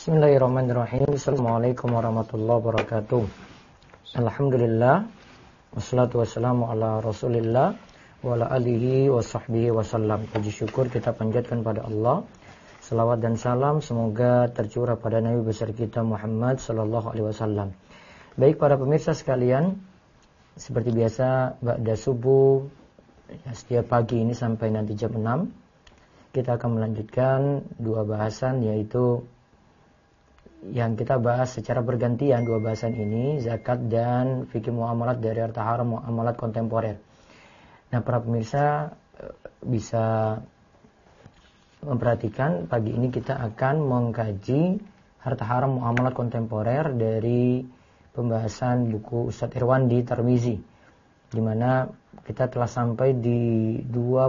Bismillahirrahmanirrahim. Assalamualaikum warahmatullahi wabarakatuh. Alhamdulillah, wassalatu wassalamu ala rasulillah wa ala alihi wa sahbihi wasallam. Puji syukur kita panjatkan pada Allah. Salawat dan salam semoga tercurah pada Nabi besar kita Muhammad sallallahu alaihi wasallam. Baik para pemirsa sekalian, seperti biasa ba'da subuh setiap pagi ini sampai nanti jam 6 kita akan melanjutkan dua bahasan, yaitu yang kita bahas secara bergantian. Dua bahasan ini, zakat dan fikih muamalat dari harta haram muamalat kontemporer. Nah, para pemirsa bisa memperhatikan pagi ini kita akan mengkaji harta haram muamalat kontemporer dari pembahasan buku Ustadz Irwandi Tarmizi, di mana kita telah sampai di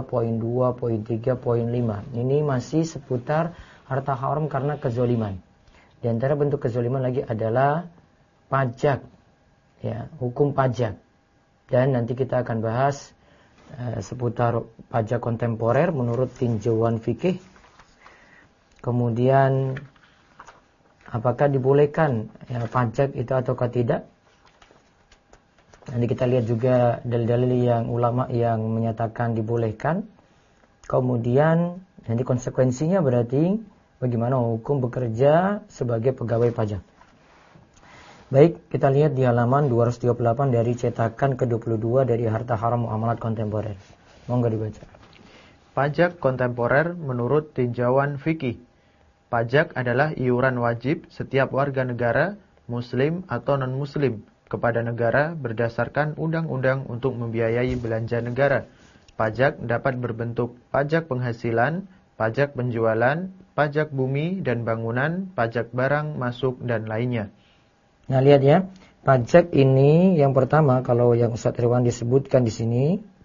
2.2.3.5. Ini masih seputar harta haram karena kezoliman. Di antara bentuk kezaliman lagi adalah pajak, ya, hukum pajak. Dan nanti kita akan bahas seputar pajak kontemporer menurut tinjauan fikih. Kemudian apakah dibolehkan pajak itu ataukah tidak? Nanti kita lihat juga dalil-dalil yang ulama yang menyatakan dibolehkan. Kemudian nanti konsekuensinya berarti bagaimana hukum bekerja sebagai pegawai pajak. Baik, kita lihat di halaman 238 dari cetakan ke-22 dari Harta Haram Muamalat Kontemporer. Monggo dibaca. Pajak kontemporer menurut tinjauan fikih. Pajak adalah iuran wajib setiap warga negara, muslim atau non-muslim, kepada negara berdasarkan undang-undang untuk membiayai belanja negara. Pajak dapat berbentuk pajak penghasilan, pajak penjualan, pajak bumi dan bangunan, pajak barang masuk, dan lainnya. Nah, lihat ya. Pajak ini yang pertama, kalau yang Ustadz Irwan disebutkan di sini,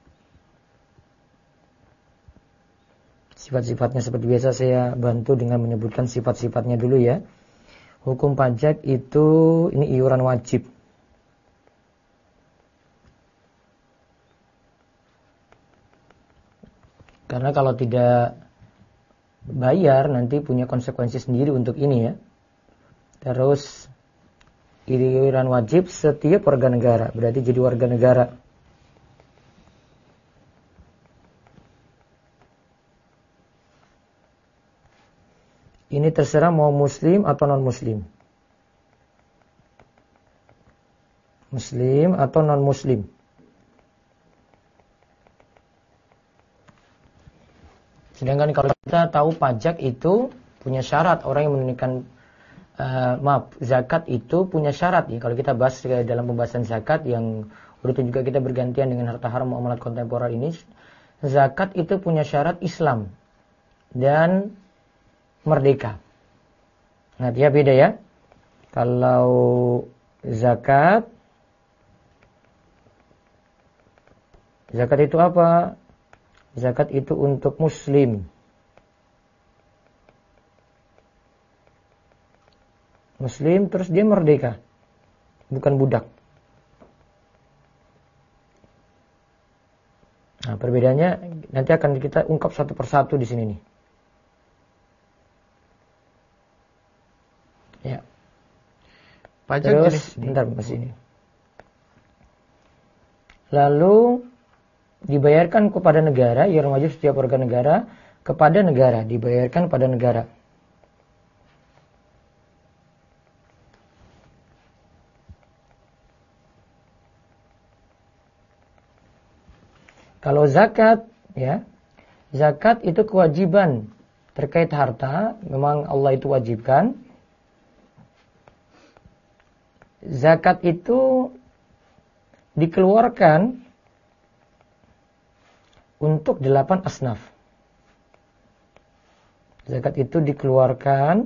sifat-sifatnya seperti biasa saya bantu dengan menyebutkan sifat-sifatnya dulu ya. Hukum pajak itu, ini iuran wajib. Karena kalau tidak bayar nanti punya konsekuensi sendiri untuk ini ya. Terus iuran wajib setiap warga negara, berarti jadi warga negara. Ini terserah mau muslim atau non muslim. Muslim atau non muslim. Sedangkan kalau kita tahu pajak itu punya syarat, orang yang menunaikan zakat itu punya syarat ya. Kalau kita bahas dalam pembahasan zakat yang urutan juga kita bergantian dengan harta haram muamalat kontemporer ini, zakat itu punya syarat Islam dan merdeka. Nah, dia beda ya. Kalau zakat itu apa? Zakat itu untuk muslim. Muslim terus dia merdeka. Bukan budak. Nah, perbedaannya nanti akan kita ungkap satu persatu di sini nih. Ya. Pajak terus, jenis ini. Bentar Mas ini. Lalu dibayarkan kepada negara, iuran wajib setiap warga negara kepada negara, dibayarkan pada negara. Kalau zakat, ya, zakat itu kewajiban terkait harta, memang Allah itu wajibkan. Zakat itu dikeluarkan untuk 8 asnaf. Zakat itu dikeluarkan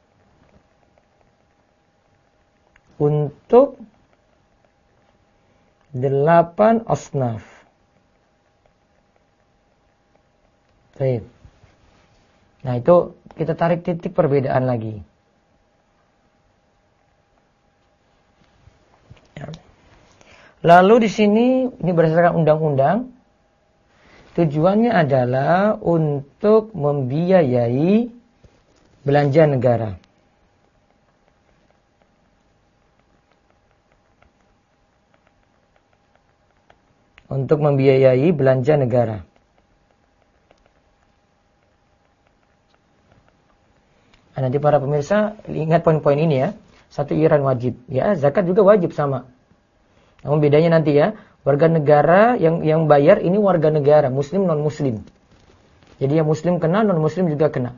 untuk 8 asnaf. Baik. Nah, itu kita tarik titik perbedaan lagi. Lalu di sini ini berdasarkan undang-undang. Tujuannya adalah untuk membiayai belanja negara. untuk membiayai belanja negara. Nah, nanti para pemirsa ingat poin-poin ini ya. Satu, iuran wajib. Ya, zakat juga wajib sama. Namun bedanya nanti ya, warga negara yang bayar ini warga negara, muslim non muslim. Jadi yang muslim kena, non muslim juga kena.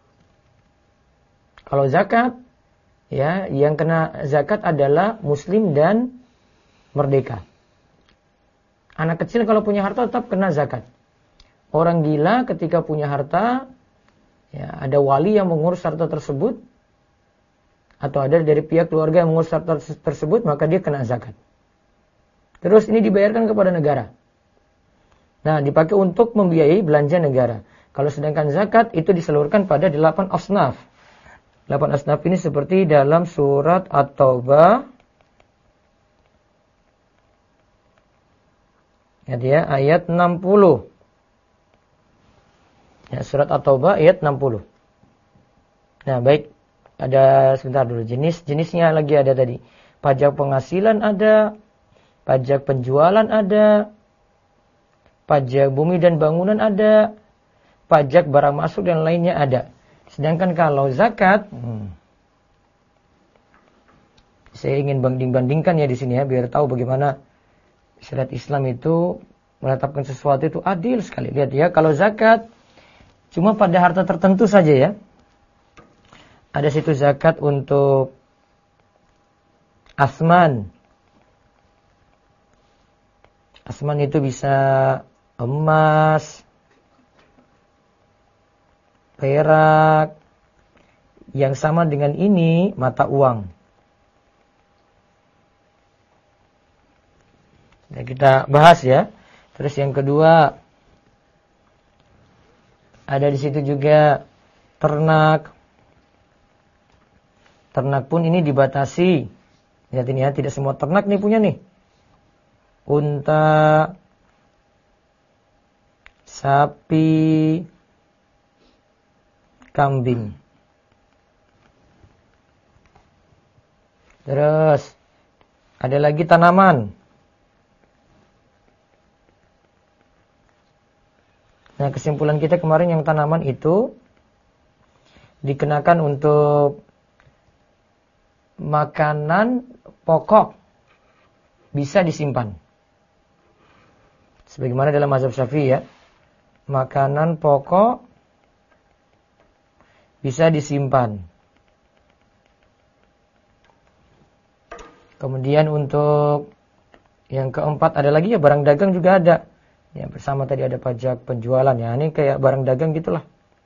Kalau zakat, ya, yang kena zakat adalah muslim dan merdeka. Anak kecil kalau punya harta tetap kena zakat. Orang gila ketika punya harta, ya, ada wali yang mengurus harta tersebut, atau ada dari pihak keluarga yang mengurus harta tersebut, maka dia kena zakat. Terus ini dibayarkan kepada negara. Nah, dipakai untuk membiayai belanja negara. Kalau sedangkan zakat itu disalurkan pada 8 asnaf. 8 asnaf ini seperti dalam surat At-Taubah. Ya, ayat 60. Ya, surat At-Taubah ayat 60. Nah, baik. Ada sebentar dulu. Jenisnya lagi ada tadi. Pajak penghasilan ada. Pajak penjualan ada. Pajak bumi dan bangunan ada. Pajak barang masuk dan lainnya ada. Sedangkan kalau zakat, saya ingin banding-bandingkan ya di sini ya, biar tahu bagaimana syariat Islam itu menetapkan sesuatu itu adil sekali. Lihat ya, kalau zakat cuma pada harta tertentu saja ya. Ada situ zakat untuk asman. Asman itu bisa emas, perak, yang sama dengan ini mata uang. Nah, kita bahas ya. Terus yang kedua, ada di situ juga ternak. Ternak pun ini dibatasi. Lihat ini ya, tidak semua ternak nih punya nih. Unta, sapi, kambing. Terus ada lagi tanaman. Nah, kesimpulan kita kemarin yang tanaman itu dikenakan untuk makanan pokok, bisa disimpan. Sebagaimana dalam mazhab Syafi'i ya. Makanan pokok bisa disimpan. Kemudian untuk yang keempat ada lagi ya, barang dagang juga ada. Ya, bersama tadi ada pajak penjualan ya. Ini kayak barang dagang gitulah.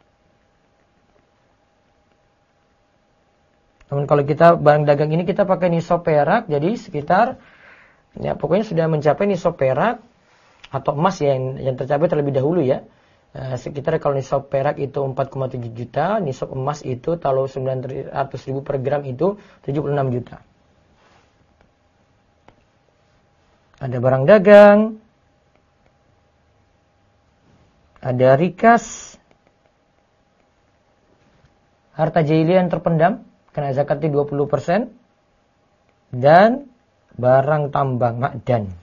Namun kalau kita barang dagang ini kita pakai nisab perak, jadi sekitar ya pokoknya sudah mencapai nisab perak atau emas ya yang tercapai terlebih dahulu ya. Sekitar kalau nisab perak itu 4,7 juta, nisab emas itu kalau 900.000 per gram itu 76 juta. Ada barang dagang, ada rikas, harta jahiliyah yang terpendam, kena zakatnya 20%, dan barang tambang ma'dan.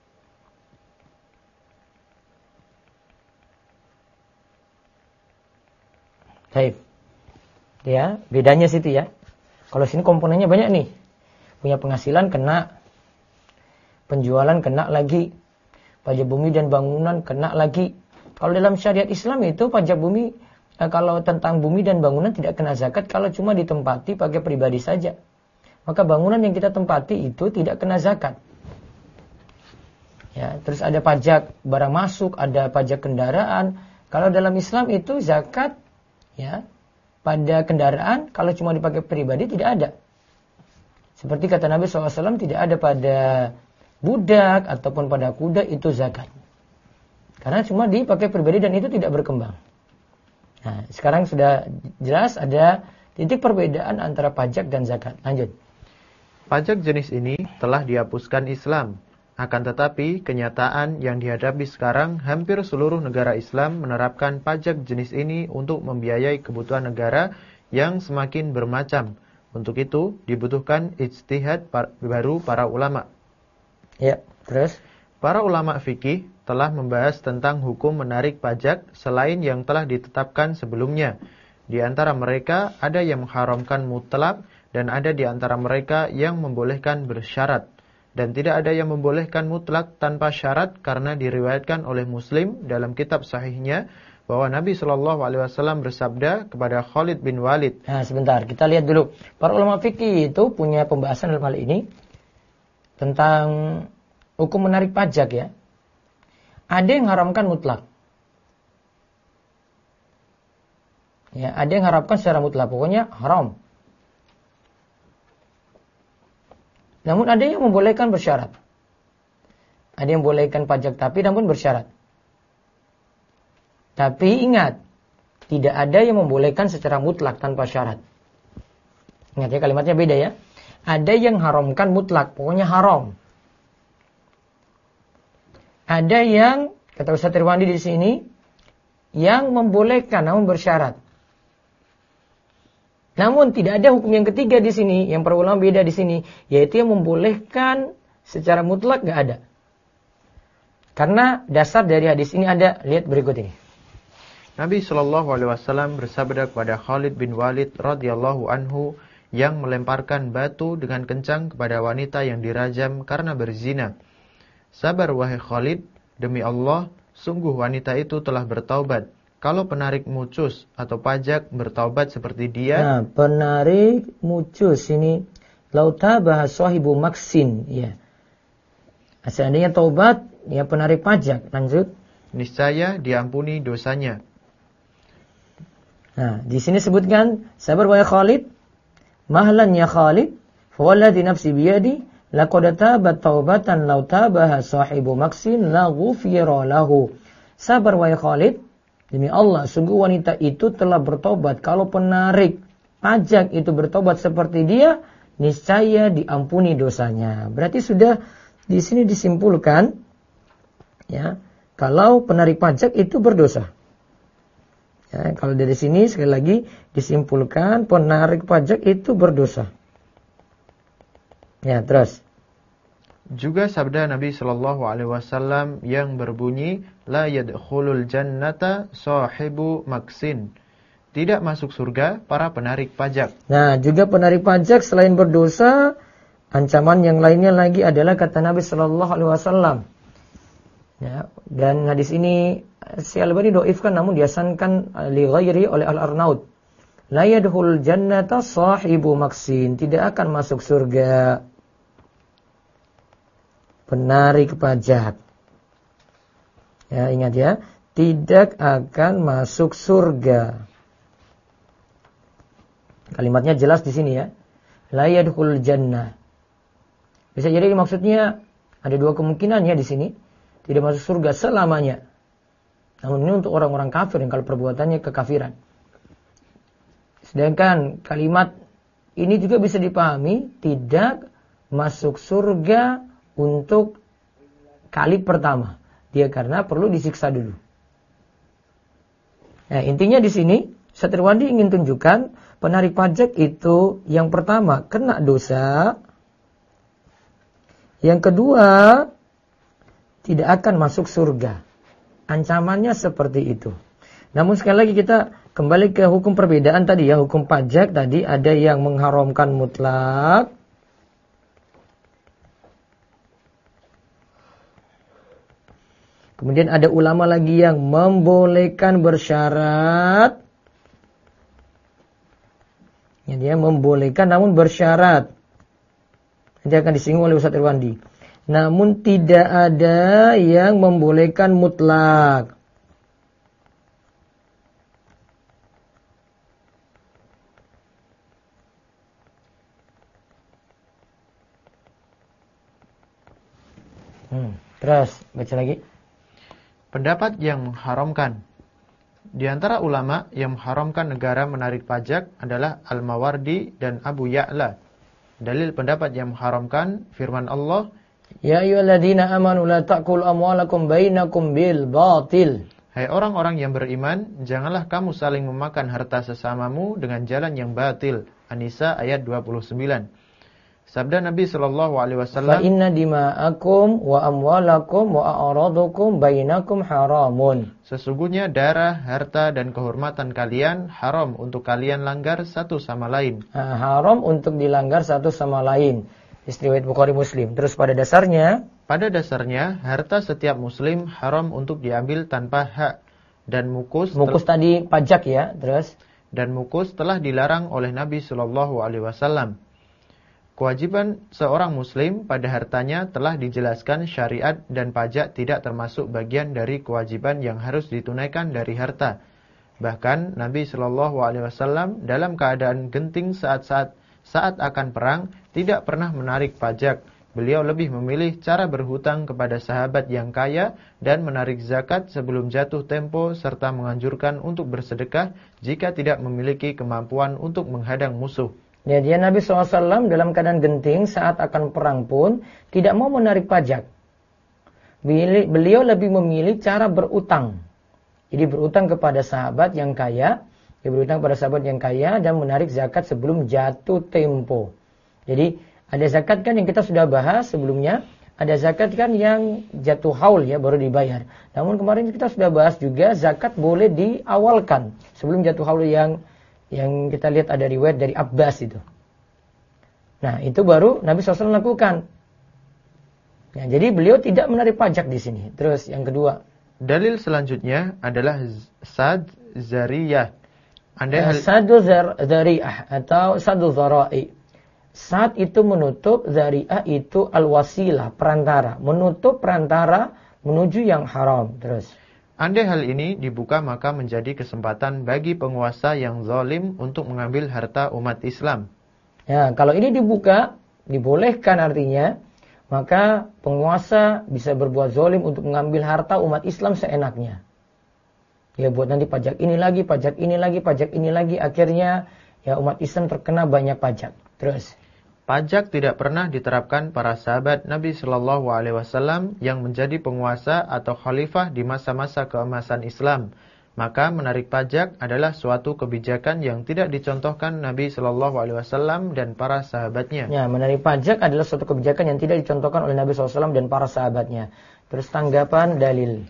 Baik. Ya, bedanya situ ya. Kalau sini komponennya banyak nih. Punya penghasilan kena, penjualan kena lagi, pajak bumi dan bangunan kena lagi. Kalau dalam syariat Islam itu pajak bumi, kalau tentang bumi dan bangunan tidak kena zakat kalau cuma ditempati pakai pribadi saja. Maka bangunan yang kita tempati itu tidak kena zakat. Ya, terus ada pajak barang masuk, ada pajak kendaraan. Kalau dalam Islam itu zakat ya pada kendaraan kalau cuma dipakai pribadi tidak ada. Seperti kata Nabi SAW, tidak ada pada budak ataupun pada kuda itu zakat. Karena cuma dipakai pribadi dan itu tidak berkembang. Nah, sekarang sudah jelas ada titik perbedaan antara pajak dan zakat. Lanjut. Pajak jenis ini telah dihapuskan Islam. Akan tetapi, kenyataan yang dihadapi sekarang, hampir seluruh negara Islam menerapkan pajak jenis ini untuk membiayai kebutuhan negara yang semakin bermacam. Untuk itu, dibutuhkan ijtihad baru para ulama. Ya, terus? Para ulama fikih telah membahas tentang hukum menarik pajak selain yang telah ditetapkan sebelumnya. Di antara mereka ada yang mengharamkan mutlak dan ada di antara mereka yang membolehkan bersyarat. Dan tidak ada yang membolehkan mutlak tanpa syarat karena diriwayatkan oleh Muslim dalam kitab sahihnya bahwa Nabi SAW bersabda kepada Khalid bin Walid. Nah, sebentar, kita lihat dulu. Para ulama fikih itu punya pembahasan dalam hal ini tentang hukum menarik pajak ya. Ada yang haramkan mutlak. Ya, ada yang haramkan secara mutlak, pokoknya haram. Namun ada yang membolehkan bersyarat. Ada yang membolehkan pajak tapi namun bersyarat. Tapi ingat, tidak ada yang membolehkan secara mutlak tanpa syarat. Ingat ya, kalimatnya beda ya. Ada yang haramkan mutlak, pokoknya haram. Ada yang, kata Ustaz Irwandi di sini, yang membolehkan namun bersyarat. Namun tidak ada hukum yang ketiga di sini, yang para ulama beda di sini, yaitu yang membolehkan secara mutlak nggak ada. Karena dasar dari hadis ini ada, lihat berikut ini. Nabi SAW bersabda kepada Khalid bin Walid radhiyallahu anhu yang melemparkan batu dengan kencang kepada wanita yang dirajam karena berzina. Sabar wahai Khalid, demi Allah, sungguh wanita itu telah bertaubat. Kalau penarik mucus atau pajak bertaubat seperti dia. Nah, penarik mucus ini lautabah sahibu maksin, ya. Seandainya taubat, ya penarik pajak. Lanjut. Niscaya diampuni dosanya. Nah, di sini sebutkan sabar wahai Khalid, mahlan ya Khalid, fa walladhi nafsi biyadi, laqad tabat taubatan lautabah sahibu maksin la ghufira lahu. Sabar wahai Khalid, demi Allah, sungguh wanita itu telah bertobat. Kalau penarik pajak itu bertobat seperti dia, niscaya diampuni dosanya. Berarti sudah di sini disimpulkan, ya, kalau penarik pajak itu berdosa. Ya, kalau dari sini sekali lagi disimpulkan penarik pajak itu berdosa. Ya, terus. Juga sabda Nabi SAW yang berbunyi, La yadkhulul jannata sahibu maksin. Tidak masuk surga para penarik pajak. Nah, juga penarik pajak selain berdosa, ancaman yang lainnya lagi adalah kata Nabi SAW. Ya, dan hadis ini Syalbani doifkan namun dihasankan li ghairi oleh Al-Arnaud. La yadkhulul jannata sahibu maksin. Tidak akan masuk surga penarik pajak. Ya, ingat ya, tidak akan masuk surga. Kalimatnya jelas di sini ya. La yadkhulul jannah. Bisa jadi maksudnya ada dua kemungkinan ya di sini. Tidak masuk surga selamanya. Namun ini untuk orang-orang kafir yang kalau perbuatannya kekafiran. Sedangkan kalimat ini juga bisa dipahami tidak masuk surga untuk kali pertama. Dia karena perlu disiksa dulu. Nah, intinya di sini Satriwandi ingin tunjukkan penarik pajak itu yang pertama kena dosa. Yang kedua tidak akan masuk surga. Ancamannya seperti itu. Namun sekali lagi kita kembali ke hukum perbedaan tadi ya. Hukum pajak tadi ada yang mengharamkan mutlak. Kemudian ada ulama lagi yang membolehkan bersyarat. Ya, dia membolehkan namun bersyarat. Nanti akan disinggung oleh Ustaz Irwandi. Namun tidak ada yang membolehkan mutlak. Terus baca lagi. Pendapat yang mengharamkan. Di antara ulama yang mengharamkan negara menarik pajak adalah Al-Mawardi dan Abu Ya'la. Dalil pendapat yang mengharamkan firman Allah, Ya ayyuhalladzina amanu la ta'kulu amwalakum bainakum bil batil. Hai orang-orang yang beriman, janganlah kamu saling memakan harta sesamamu dengan jalan yang batil. An-Nisa ayat 29. Sabda Nabi Shallallahu Alaihi Fa Wasallam, inna dima'akum wa amwalakum wa a'radakum bainakum haramun. sesungguhnya darah, harta, dan kehormatan kalian haram untuk kalian langgar satu sama lain. Haram untuk dilanggar satu sama lain. Riwayat Bukhari Muslim. Terus pada dasarnya, harta setiap muslim haram untuk diambil tanpa hak, dan mukus tadi pajak ya. Terus dan mukus telah dilarang oleh Nabi Shallallahu Alaihi Wasallam. Kewajiban seorang muslim pada hartanya telah dijelaskan syariat, dan pajak tidak termasuk bagian dari kewajiban yang harus ditunaikan dari harta. Bahkan Nabi Shallallahu Alaihi Wasallam dalam keadaan genting saat akan perang tidak pernah menarik pajak. Beliau lebih memilih cara berhutang kepada sahabat yang kaya dan menarik zakat sebelum jatuh tempo, serta menganjurkan untuk bersedekah jika tidak memiliki kemampuan untuk menghadang musuh. ya, dia Nabi SAW dalam keadaan genting saat akan perang pun tidak mau menarik pajak. Beliau lebih memilih cara berutang. Jadi berutang kepada sahabat yang kaya, dan menarik zakat sebelum jatuh tempo. Jadi ada zakat kan yang kita sudah bahas sebelumnya, ada zakat kan yang jatuh haul ya baru dibayar. Namun kemarin kita sudah bahas juga zakat boleh diawalkan sebelum jatuh haul yang kita lihat ada riwayat dari Abbas itu. Nah itu baru Nabi SAW lakukan. Ya, jadi beliau tidak menarik pajak di sini. Terus yang kedua. Dalil selanjutnya adalah sad zariyah. Sadu zariyah atau sadu zara'i. Sad itu menutup, zariyah itu al-wasilah, perantara. Menutup perantara menuju yang haram. Terus. Andai hal ini dibuka, maka menjadi kesempatan bagi penguasa yang zalim untuk mengambil harta umat Islam. Ya, kalau ini dibuka, dibolehkan artinya, maka penguasa bisa berbuat zalim untuk mengambil harta umat Islam seenaknya. Ya, buat nanti pajak ini lagi, pajak ini lagi, pajak ini lagi, akhirnya ya umat Islam terkena banyak pajak. Terus. Pajak tidak pernah diterapkan para sahabat Nabi Shallallahu Alaihi Wasallam yang menjadi penguasa atau khalifah di masa-masa keemasan Islam. Maka menarik pajak adalah suatu kebijakan yang tidak dicontohkan Nabi Shallallahu Alaihi Wasallam dan para sahabatnya. Ya, menarik pajak adalah suatu kebijakan yang tidak dicontohkan oleh Nabi SAW dan para sahabatnya. Terus tanggapan dalil.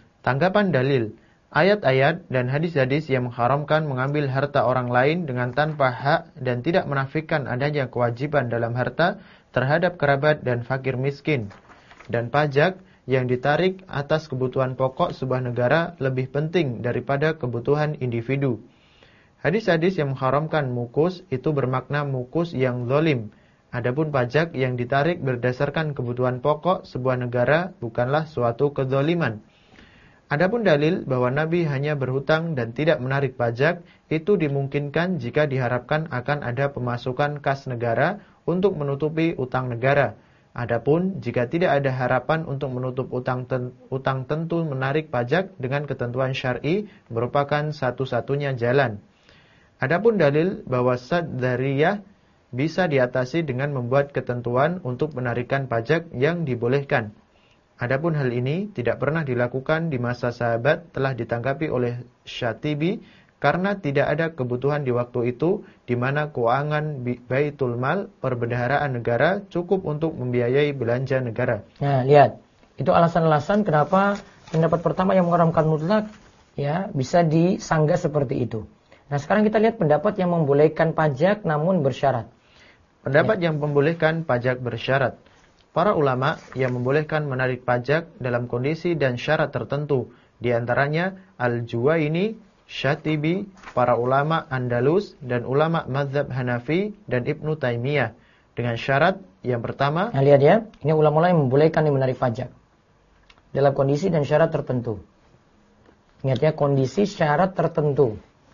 Ayat-ayat dan hadis-hadis yang mengharamkan mengambil harta orang lain dengan tanpa hak dan tidak menafikan adanya kewajiban dalam harta terhadap kerabat dan fakir miskin. Dan pajak yang ditarik atas kebutuhan pokok sebuah negara lebih penting daripada kebutuhan individu. Hadis-hadis yang mengharamkan mukus itu bermakna mukus yang zalim. Adapun pajak yang ditarik berdasarkan kebutuhan pokok sebuah negara bukanlah suatu kezaliman. Adapun dalil bahwa Nabi hanya berhutang dan tidak menarik pajak itu dimungkinkan jika diharapkan akan ada pemasukan kas negara untuk menutupi utang negara. Adapun jika tidak ada harapan untuk menutup utang tentu menarik pajak dengan ketentuan syar'i merupakan satu-satunya jalan. Adapun dalil bahwa sad zariyah bisa diatasi dengan membuat ketentuan untuk penarikan pajak yang dibolehkan. Adapun hal ini tidak pernah dilakukan di masa sahabat telah ditanggapi oleh Syatibi karena tidak ada kebutuhan di waktu itu di mana keuangan Baitul Mal perbendaharaan negara cukup untuk membiayai belanja negara. Nah, lihat. Itu alasan-alasan kenapa pendapat pertama yang mengharamkan mutlak ya bisa disanggah seperti itu. Nah, sekarang kita lihat pendapat yang membolehkan pajak namun bersyarat. Pendapat yang membolehkan pajak bersyarat. Para ulama yang membolehkan menarik pajak dalam kondisi dan syarat tertentu, di antaranya Al-Juwaini, Syatibi, para ulama Andalus dan ulama mazhab Hanafi dan Ibnu Taimiyah dengan syarat yang pertama. Nah, lihat ya, ini ulama-ulama yang membolehkan menarik pajak dalam kondisi dan syarat tertentu. Ingat ya, kondisi syarat tertentu.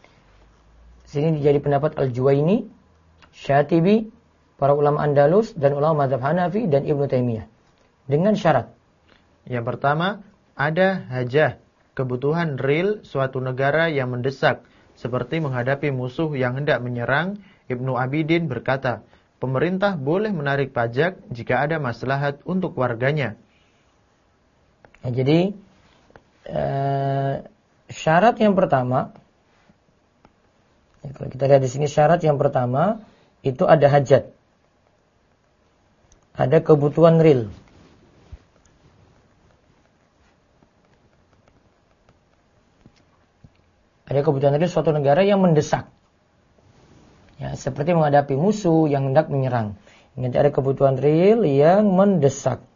Sini jadi pendapat Al-Juwaini, Syatibi, para ulama Andalus dan ulama mazhab Hanafi dan Ibnu Taimiyah dengan syarat. Yang pertama, ada hajah, kebutuhan real suatu negara yang mendesak seperti menghadapi musuh yang hendak menyerang. Ibnu Abidin berkata, pemerintah boleh menarik pajak jika ada maslahat untuk warganya. Ya, jadi syarat yang pertama, ya, kalau kita lihat di sini syarat yang pertama itu ada hajat. ada kebutuhan real. Ada kebutuhan real suatu negara yang mendesak. Ya, seperti menghadapi musuh yang hendak menyerang. Ingat, ada kebutuhan real yang mendesak.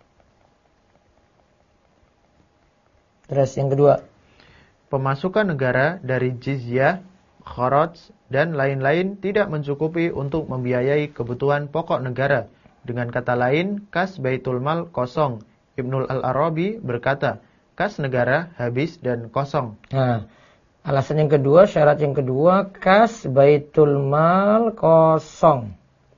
Terus yang kedua, pemasukan negara dari jizyah, kharaj, dan lain-lain tidak mencukupi untuk membiayai kebutuhan pokok negara. Dengan kata lain, kas Baitul Mal kosong. Ibnul Al-Arabi berkata, kas negara habis dan kosong. Nah, alasan yang kedua, syarat yang kedua, kas Baitul Mal kosong.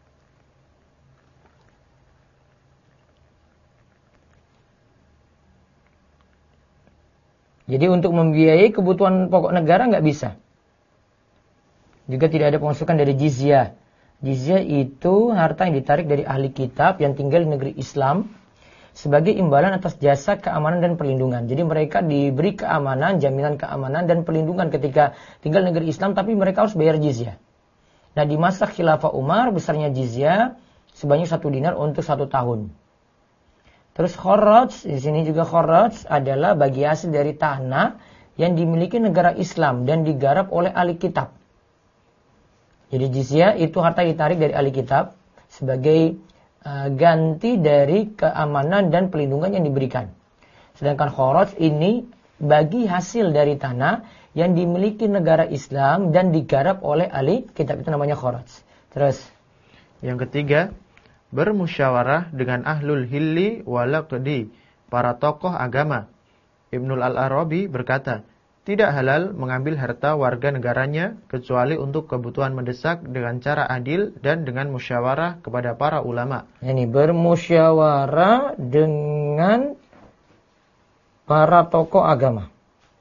Jadi untuk membiayai kebutuhan pokok negara nggak bisa. Juga tidak ada pemasukan dari jizyah. Jizyah itu harta yang ditarik dari ahli kitab yang tinggal di negeri Islam sebagai imbalan atas jasa keamanan dan perlindungan. Jadi mereka diberi keamanan, jaminan keamanan dan perlindungan ketika tinggal di negeri Islam, tapi mereka harus bayar jizyah. Nah, di masa Khilafah Umar besarnya jizyah sebanyak 1 dinar untuk 1 tahun. Terus kharaj, di sini juga kharaj adalah bagi hasil dari tanah yang dimiliki negara Islam dan digarap oleh ahli kitab. Jadi jizyah itu harta ditarik dari ahli kitab sebagai ganti dari keamanan dan pelindungan yang diberikan. Sedangkan kharaj ini bagi hasil dari tanah yang dimiliki negara Islam dan digarap oleh ahli kitab, itu namanya kharaj. Terus yang ketiga, bermusyawarah dengan ahlul hilli wal aqdi, para tokoh agama. Ibnul Al-Arabi berkata, tidak halal mengambil harta warga negaranya kecuali untuk kebutuhan mendesak dengan cara adil dan dengan musyawarah kepada para ulama. Ini bermusyawarah dengan para tokoh agama.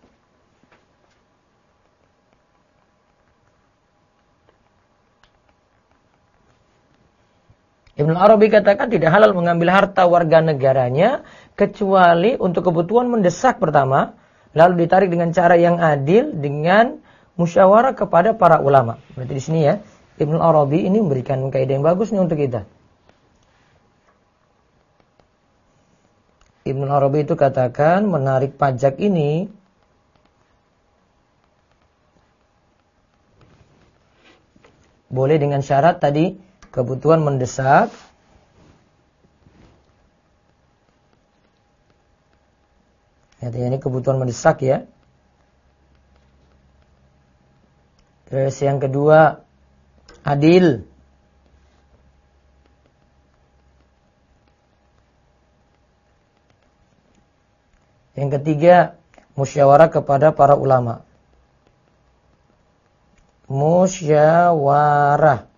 Ibnu Arabi katakan tidak halal mengambil harta warga negaranya kecuali untuk kebutuhan mendesak pertama, lalu ditarik dengan cara yang adil dengan musyawarah kepada para ulama. Berarti di sini ya, Ibnu Arabi ini memberikan kaidah yang bagus nih untuk kita. Ibnu Arabi itu katakan menarik pajak ini boleh dengan syarat tadi kebutuhan mendesak, ini kebutuhan mendesak ya. Terus yang kedua, adil. Yang ketiga, musyawarah kepada para ulama. Musyawarah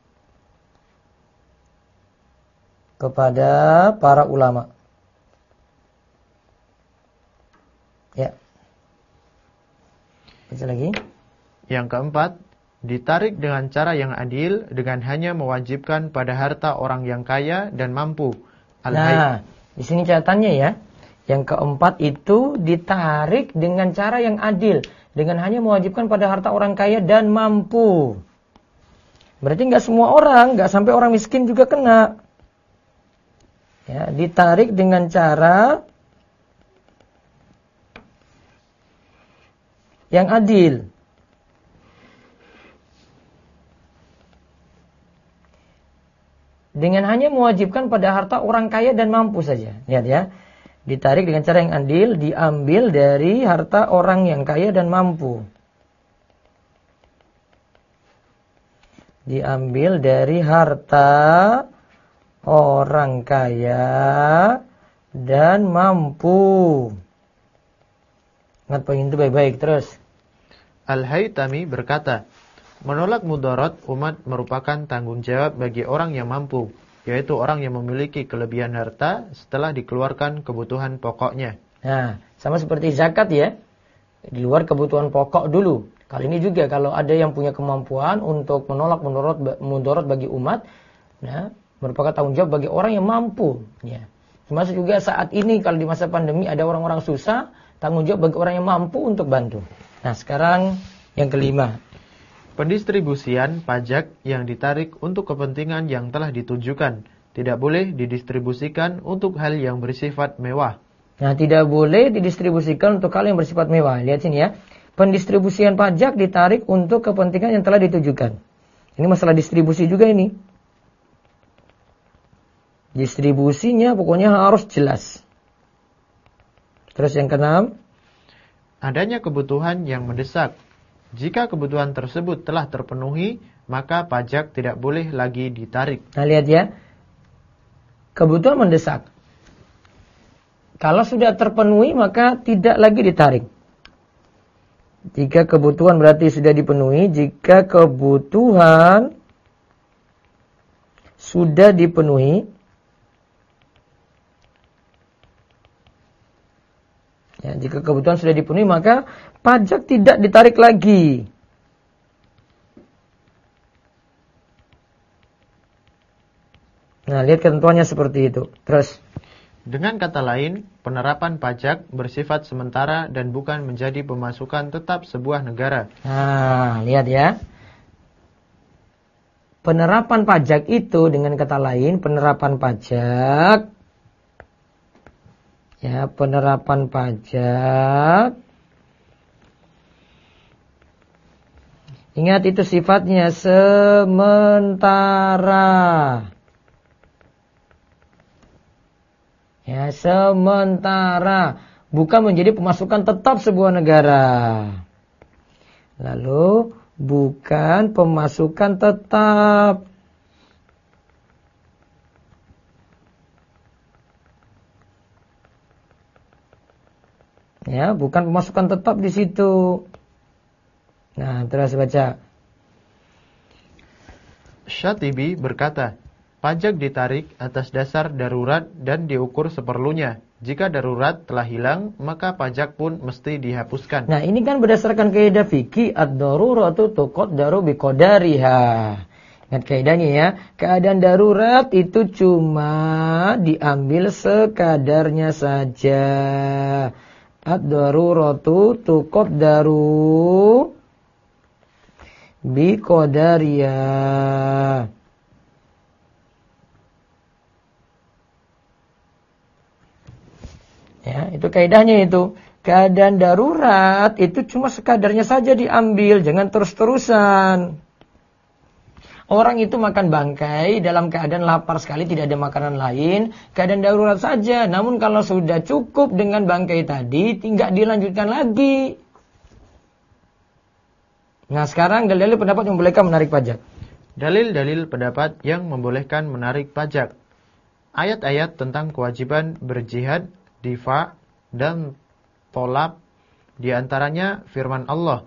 kepada para ulama. Ya. Baca lagi. Yang keempat, ditarik dengan cara yang adil dengan hanya mewajibkan pada harta orang yang kaya dan mampu. Nah, di sini catatannya ya. Yang keempat itu ditarik dengan cara yang adil dengan hanya mewajibkan pada harta orang kaya dan mampu. Berarti nggak semua orang, nggak sampai orang miskin juga kena. Ya, ditarik dengan cara yang adil. Dengan hanya mewajibkan pada harta orang kaya dan mampu saja. Lihat ya. Ditarik dengan cara yang adil, diambil dari harta orang yang kaya dan mampu. Diambil dari harta orang kaya dan mampu. Ingat poin itu baik-baik. Terus Al-Haytami berkata, menolak mudarat umat merupakan tanggung jawab bagi orang yang mampu, yaitu orang yang memiliki kelebihan harta setelah dikeluarkan kebutuhan pokoknya. Nah, sama seperti zakat ya. Di luar kebutuhan pokok dulu. Kali ini juga kalau ada yang punya kemampuan untuk menolak mudarat bagi umat, nah, merupakan tanggung jawab bagi orang yang mampu. Ya. Termasuk juga saat ini kalau di masa pandemi ada orang-orang susah, tanggung jawab bagi orang yang mampu untuk bantu. Nah, sekarang yang kelima. Pendistribusian pajak yang ditarik untuk kepentingan yang telah ditujukan tidak boleh didistribusikan untuk hal yang bersifat mewah. Nah, tidak boleh didistribusikan untuk hal yang bersifat mewah. Lihat sini ya. Pendistribusian pajak ditarik untuk kepentingan yang telah ditujukan. Ini masalah distribusi juga ini. Distribusinya pokoknya harus jelas. Terus yang keenam, adanya kebutuhan yang mendesak. Jika kebutuhan tersebut telah terpenuhi, maka pajak tidak boleh lagi ditarik. Nah, lihat ya. Kebutuhan mendesak. Kalau sudah terpenuhi, maka tidak lagi ditarik. Jika kebutuhan berarti sudah dipenuhi. Jika kebutuhan sudah dipenuhi, ya, jika kebutuhan sudah dipenuhi, maka pajak tidak ditarik lagi. Nah, lihat ketentuannya seperti itu. Terus, dengan kata lain, penerapan pajak bersifat sementara dan bukan menjadi pemasukan tetap sebuah negara. nah, lihat ya. Penerapan pajak itu dengan kata lain, penerapan pajak, ya, penerapan pajak. Ingat itu sifatnya sementara. Ya, sementara, bukan menjadi pemasukan tetap sebuah negara. Lalu, bukan pemasukan tetap. Ya, bukan pemasukan tetap di situ. Nah, terus baca. Syatibi berkata, pajak ditarik atas dasar darurat dan diukur seperlunya. Jika darurat telah hilang, maka pajak pun mesti dihapuskan. Nah, ini kan berdasarkan kaidah fikih ad-daruratu tuqaddaru biqadariha. Ingat kaidahnya ya. Keadaan darurat itu cuma diambil sekadarnya saja. Ad-daruratu tuqaddaru biqadariha. Ya, itu kaidahnya itu. Keadaan darurat itu cuma sekadarnya saja diambil, jangan terus-terusan. Orang itu makan bangkai dalam keadaan lapar sekali, tidak ada makanan lain, keadaan darurat saja. Namun kalau sudah cukup dengan bangkai tadi, tidak dilanjutkan lagi. Nah, sekarang dalil pendapat yang membolehkan menarik pajak. Dalil-dalil pendapat yang membolehkan menarik pajak. Ayat-ayat tentang kewajiban berjihad, difa, dan tolab, diantaranya firman Allah.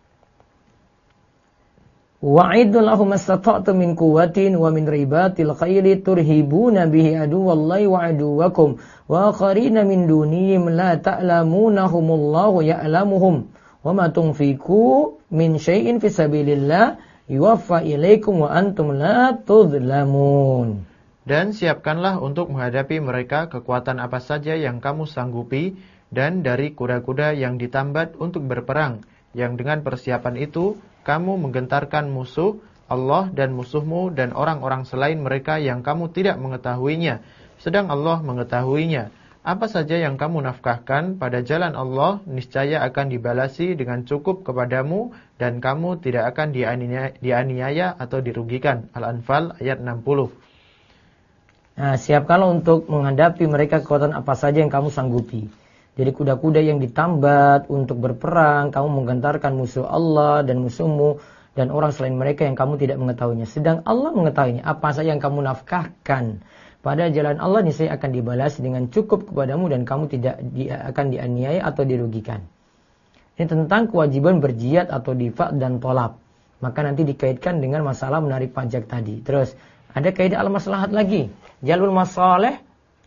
Wa'iddu lahum mastata'tum min quwwatin wa min ribatil khayli turhibuna bihi aduwallahi wa aduwakum wa akharina min dunihim la ta'lamunahumullahu ya'lamuhum wa ma tunfiqu min syai'in fi sabilillah yuwaffa ilaikum wa antum la tudhlamun. Dan siapkanlah untuk menghadapi mereka kekuatan apa saja yang kamu sanggupi, dan dari kuda-kuda yang ditambat untuk berperang, yang dengan persiapan itu kamu menggentarkan musuh Allah dan musuhmu dan orang-orang selain mereka yang kamu tidak mengetahuinya, sedang Allah mengetahuinya. Apa saja yang kamu nafkahkan pada jalan Allah, niscaya akan dibalasi dengan cukup kepadamu, dan kamu tidak akan dianiaya atau dirugikan. Al-Anfal ayat 60. Nah, siapkanlah untuk menghadapi mereka kekuatan apa saja yang kamu sanggupi. Jadi kuda-kuda yang ditambat untuk berperang, kamu menggentarkan musuh Allah dan musuhmu dan orang selain mereka yang kamu tidak mengetahuinya. Sedang Allah mengetahuinya. Apa saja yang kamu nafkahkan pada jalan Allah, niscaya akan dibalas dengan cukup kepadamu dan kamu tidak akan dianiaya atau dirugikan. Ini tentang kewajiban berjihad atau difa dan tolab. Maka nanti dikaitkan dengan masalah menarik pajak tadi. Terus ada kaidah al-maslahat lagi. Jalbul masalih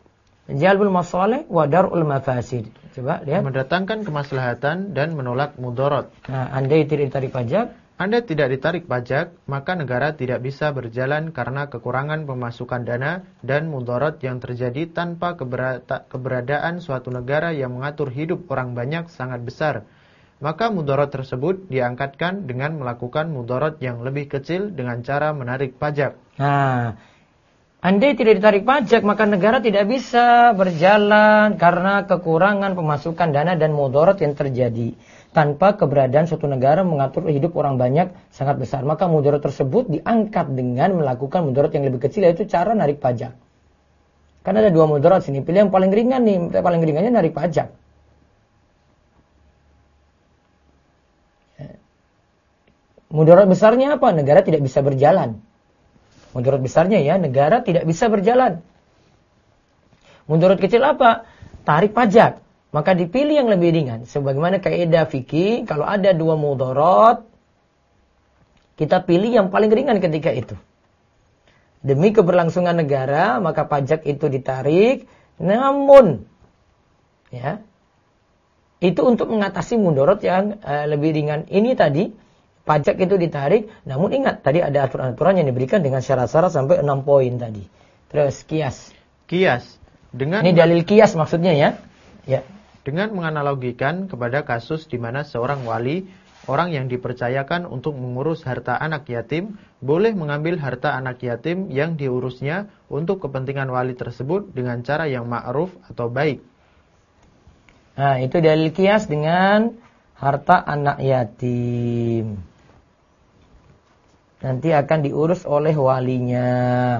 wa dar'ul mafasid. Coba lihat. Mendatangkan kemaslahatan dan menolak mudarat. Nah, andai tidak ditarik pajak, Anda tidak ditarik pajak, maka negara tidak bisa berjalan karena kekurangan pemasukan dana dan mudarat yang terjadi tanpa keberadaan suatu negara yang mengatur hidup orang banyak sangat besar. Maka mudarat tersebut diangkatkan dengan melakukan mudarat yang lebih kecil dengan cara menarik pajak. nah, Andai tidak ditarik pajak, maka negara tidak bisa berjalan karena kekurangan pemasukan dana dan mudarat yang terjadi. Tanpa keberadaan suatu negara mengatur hidup orang banyak sangat besar, maka mudarat tersebut diangkat dengan melakukan mudarat yang lebih kecil, yaitu cara narik pajak. Karena ada 2 mudarat sini, pilih yang paling ringan nih, paling ringannya narik pajak. Mudarat besarnya apa? Negara tidak bisa berjalan. Mudarat besarnya ya, negara tidak bisa berjalan. Mudarat kecil apa? Tarik pajak. Maka dipilih yang lebih ringan. Sebagaimana kaidah fikih, kalau ada 2 mudarat, kita pilih yang paling ringan ketika itu. Demi keberlangsungan negara, maka pajak itu ditarik. Namun, ya, itu untuk mengatasi mudarat yang lebih ringan ini tadi. Pajak itu ditarik, namun ingat tadi ada aturan-aturan yang diberikan dengan syarat-syarat sampai 6 poin tadi. Terus kias. Ini dalil kias maksudnya ya. Ya. Dengan menganalogikan kepada kasus di mana seorang wali, orang yang dipercayakan untuk mengurus harta anak yatim, boleh mengambil harta anak yatim yang diurusnya untuk kepentingan wali tersebut dengan cara yang ma'ruf atau baik. Nah, itu dalil kias dengan harta anak yatim. Nanti akan diurus oleh walinya.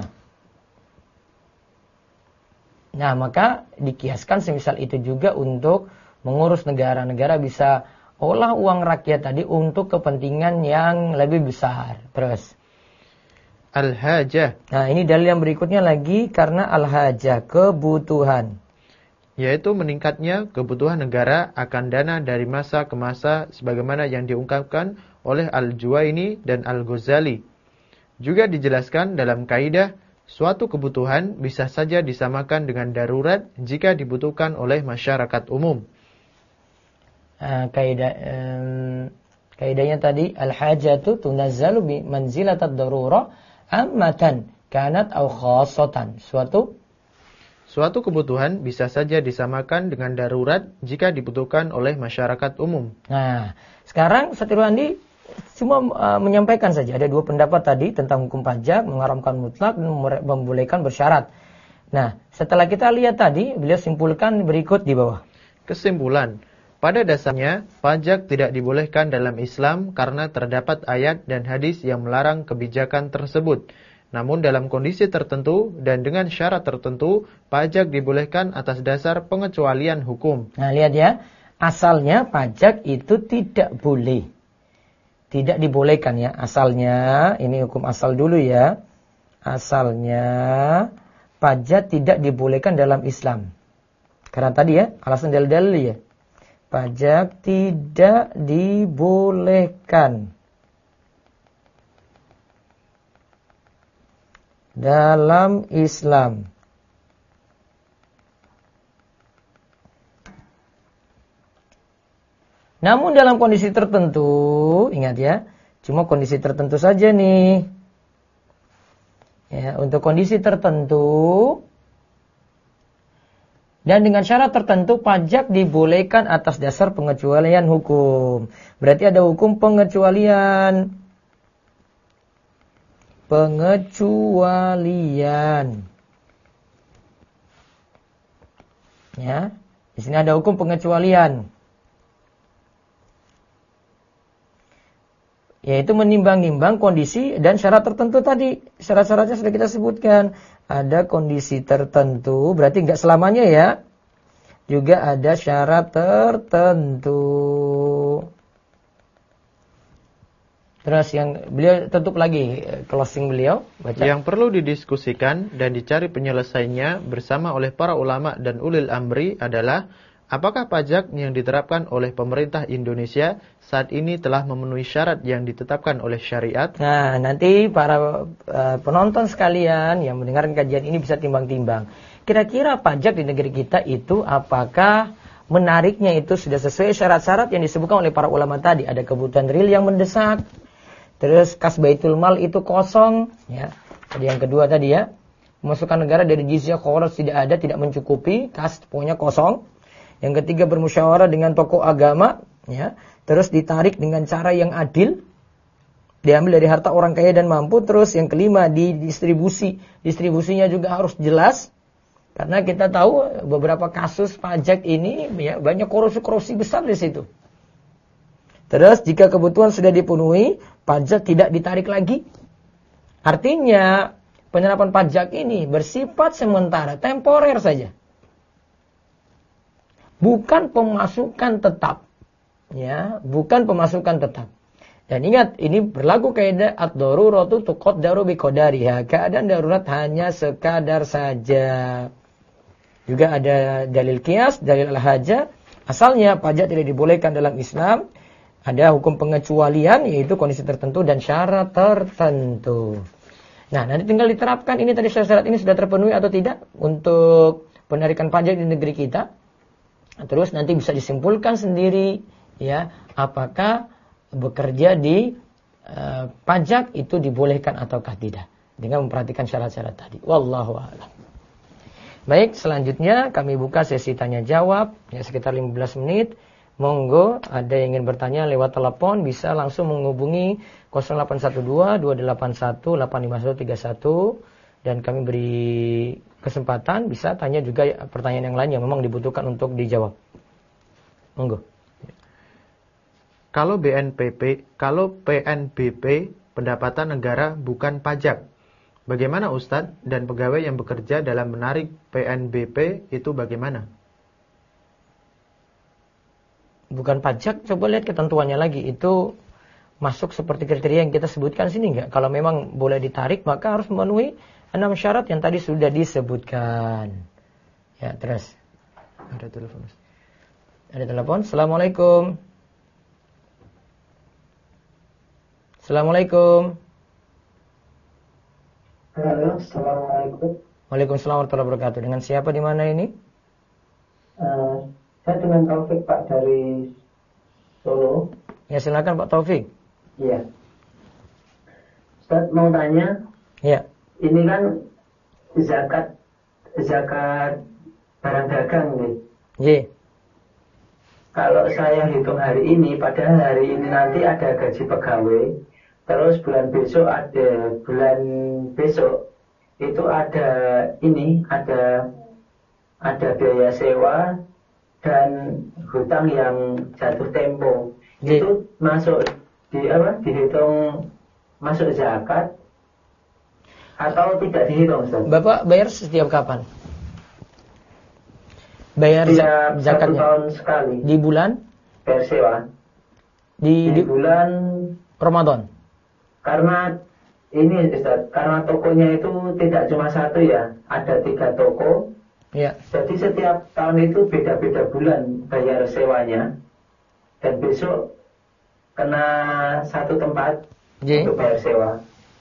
Nah, maka dikiaskan semisal itu juga untuk mengurus negara. Negara bisa olah uang rakyat tadi untuk kepentingan yang lebih besar. Terus. Al-hajah. Nah, ini dalil yang berikutnya lagi karena al-hajah, kebutuhan. Yaitu meningkatnya kebutuhan negara akan dana dari masa ke masa sebagaimana yang diungkapkan oleh Al-Juwaini dan Al-Ghazali. Juga dijelaskan dalam kaidah, suatu kebutuhan bisa saja disamakan dengan darurat jika dibutuhkan oleh masyarakat umum. Kaidahnya tadi, al-hajatu tunazzalu bi manzilatad darurah ammatan kanat aw khassatan. Suatu kebutuhan bisa saja disamakan dengan darurat jika dibutuhkan oleh masyarakat umum. Nah, sekarang Satriwan Andi cuma menyampaikan saja. Ada 2 pendapat tadi tentang hukum pajak, mengharamkan mutlak dan membolehkan bersyarat. Nah, setelah kita lihat tadi, beliau simpulkan berikut di bawah. Kesimpulan, pada dasarnya pajak tidak dibolehkan dalam Islam karena terdapat ayat dan hadis yang melarang kebijakan tersebut. Namun dalam kondisi tertentu dan dengan syarat tertentu, pajak dibolehkan atas dasar pengecualian hukum. Nah, lihat ya, asalnya pajak itu tidak boleh. Tidak dibolehkan ya, asalnya, ini hukum asal dulu ya. Asalnya, pajak tidak dibolehkan dalam Islam. Karena tadi ya, alasan dalil-dalil ya. Pajak tidak dibolehkan dalam Islam. Namun dalam kondisi tertentu, ingat ya, cuma kondisi tertentu saja nih. Ya, untuk kondisi tertentu dan dengan syarat tertentu pajak dibolehkan atas dasar pengecualian hukum. Berarti ada hukum pengecualian. Ya, di sini ada hukum pengecualian. Yaitu menimbang-nimbang kondisi dan syarat tertentu tadi. Syarat-syaratnya sudah kita sebutkan. Ada kondisi tertentu, berarti nggak selamanya ya. Juga ada syarat tertentu. Terus yang beliau tutup lagi closing beliau. Baca. Yang perlu didiskusikan dan dicari penyelesaiannya bersama oleh para ulama dan ulil amri adalah apakah pajak yang diterapkan oleh pemerintah Indonesia saat ini telah memenuhi syarat yang ditetapkan oleh syariat? Nah, nanti para penonton sekalian yang mendengarkan kajian ini bisa timbang-timbang. Kira-kira pajak di negeri kita itu apakah menariknya itu sudah sesuai syarat-syarat yang disebutkan oleh para ulama tadi? Ada kebutuhan real yang mendesak. Terus kas baitul mal itu kosong. Ya. Jadi yang kedua tadi ya. Pemasukan negara dari jizyah kharaj tidak ada, tidak mencukupi. Kas pokoknya kosong. Yang ketiga bermusyawarah dengan tokoh agama, ya. Terus ditarik dengan cara yang adil, Diambil dari harta orang kaya dan mampu. Terus yang kelima, didistribusi. Distribusinya juga harus jelas. Karena kita tahu beberapa kasus pajak ini ya, banyak korupsi besar di situ. Terus jika kebutuhan sudah dipenuhi, pajak tidak ditarik lagi. Artinya penyerapan pajak ini bersifat sementara, temporer saja. Bukan pemasukan tetap. Ya, bukan pemasukan tetap. Dan ingat, ini berlaku kaidah ad-daruratu tuqaddaru biqadariha. Keadaan darurat hanya sekadar saja. Juga ada dalil qiyas, dalil al-hajah. Asalnya pajak tidak dibolehkan dalam Islam. Ada hukum pengecualian, yaitu kondisi tertentu dan syarat tertentu. Nah, nanti tinggal diterapkan ini tadi syarat ini sudah terpenuhi atau tidak untuk penarikan pajak di negeri kita. Terus nanti bisa disimpulkan sendiri, ya, apakah bekerja di pajak itu dibolehkan ataukah tidak dengan memperhatikan syarat-syarat tadi. Wallahu a'lam. Baik, selanjutnya kami buka sesi tanya jawab ya sekitar 15 menit. Monggo ada yang ingin bertanya lewat telepon bisa langsung menghubungi 0812 281 85131 dan kami beri kesempatan bisa tanya juga pertanyaan yang lain yang memang dibutuhkan untuk dijawab. Monggo. Kalau PNBP pendapatan negara bukan pajak, bagaimana Ustadz dan pegawai yang bekerja dalam menarik PNBP itu bagaimana? Bukan pajak, coba lihat ketentuannya lagi. Itu masuk seperti kriteria yang kita sebutkan sini enggak? Kalau memang boleh ditarik, maka harus memenuhi 6 syarat yang tadi sudah disebutkan. Ya, terus. Ada telepon. Ada telepon. Assalamualaikum. Assalamualaikum. Halo, assalamualaikum. Waalaikumsalam warahmatullahi wabarakatuh. Dengan siapa di mana ini? Saya dengan Taufik Pak dari Solo. Ya silakan Pak Taufik. Iya. Ustaz mau tanya. Ya. Ini kan zakat barang dagang nih. Iya. Kalau saya hitung hari ini, padahal hari ini nanti ada gaji pegawai. Terus bulan besok itu ada biaya sewa dan hutang yang jatuh tempo. Itu masuk dihitung masuk zakat atau tidak dihitung, Ustaz? Bapak bayar setiap kapan? Bayar zakatnya 1 tahun sekali. di bulan? Bayar sewa. Di bulan Ramadan. Karena ini Ustaz, karena tokonya itu tidak cuma satu ya, ada 3 toko. Ya. Jadi setiap tahun itu beda-beda bulan bayar sewanya. Dan besok kena satu tempat untuk bayar sewa.